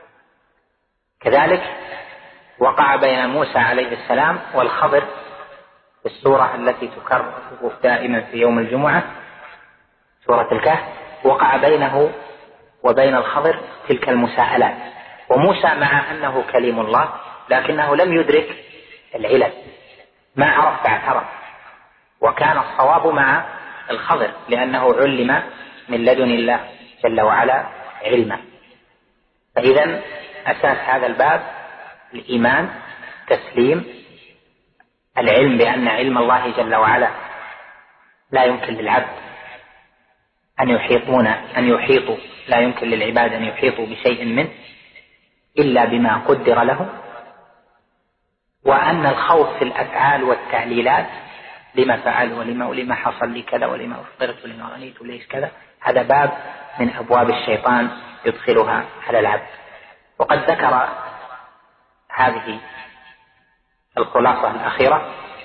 كذلك وقع بين موسى عليه السلام والخضر في السورة التي تكرر دائما في يوم الجمعة، سورة الكهف، وقع بينه وبين الخضر تلك المساءلات. وموسى مع أنه كليم الله لكنه لم يدرك العلل، ما عرف فاعترف، وكان الصواب مع الخضر لأنه علم من لدن الله جل وعلا علما. فإذا أساس هذا الباب الإيمان، تسليم، العلم بأن علم الله جل وعلا لا يمكن للعبد أن يحيطوا، لا يمكن للعباد أن يحيطوا بشيء منه إلا بما قدر له. وأن الخوف في الأفعال والتعليلات، لما فعل ولما حصل لي كذا ولما أفطرت ولما غنيت وليش كذا، هذا باب من أبواب الشيطان يدخلها على العبد. وقد ذكر هذه الخلاصة الأخيرة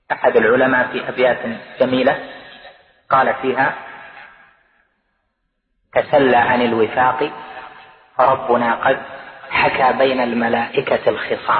أحد العلماء في أبيات جميلة قال فيها: تسلى عن الوفاق فربنا قد حكى بين الملائكة الخصام،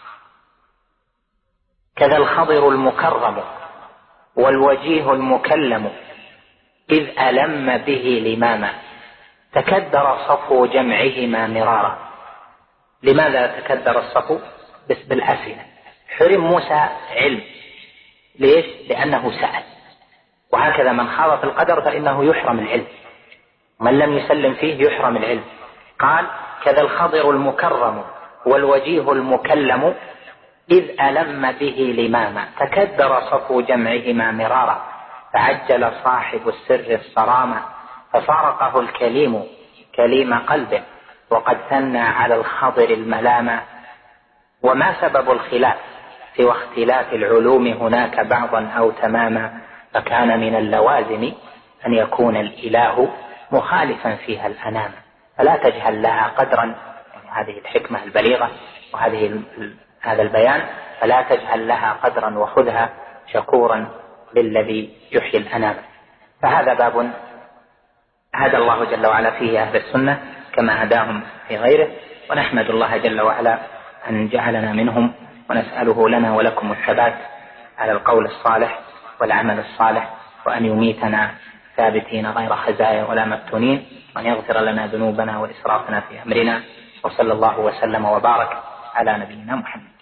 كذا الخضر المكرم والوجيه المكلم، إذ ألم به لماما تكدر صفو جمعهما مرارا. لماذا تكدر الصفو؟ بالأسئلة. حرم موسى علم، ليش؟ لأنه سأل. وهكذا من خاض في القدر فإنه يحرم العلم، من لم يسلم فيه يحرم العلم. قال: كذا الخضر المكرم والوجيه المكلم، إذ ألم به لماما تكدر صفو جمعهما مرارا، فعجل صاحب السر الصرامة ففارقه الكليم كليم قلبه، وقد ثنى على الخضر الملامة. وما سبب الخلاف سوى اختلاف العلوم هناك بعضا أو تماما، فكان من اللوازم أن يكون الإله مخالفا فيها الأنام، فلا تجهل لها قدرا. يعني هذه الحكمة البليغة هذا البيان، فلا تجهل لها قدرا وخذها شكورا للذي يحيي الأنام. فهذا باب هدى الله جل وعلا فيه أهل السنة كما هداهم في غيره، ونحمد الله جل وعلا أن جعلنا منهم، ونسأله لنا ولكم الثبات على القول الصالح والعمل الصالح، وأن يميتنا ثابتين غير خزايا ولا مفتونين، وأن يغفر لنا ذنوبنا وإسرافنا في أمرنا، وصلى الله وسلم وبارك على نبينا محمد.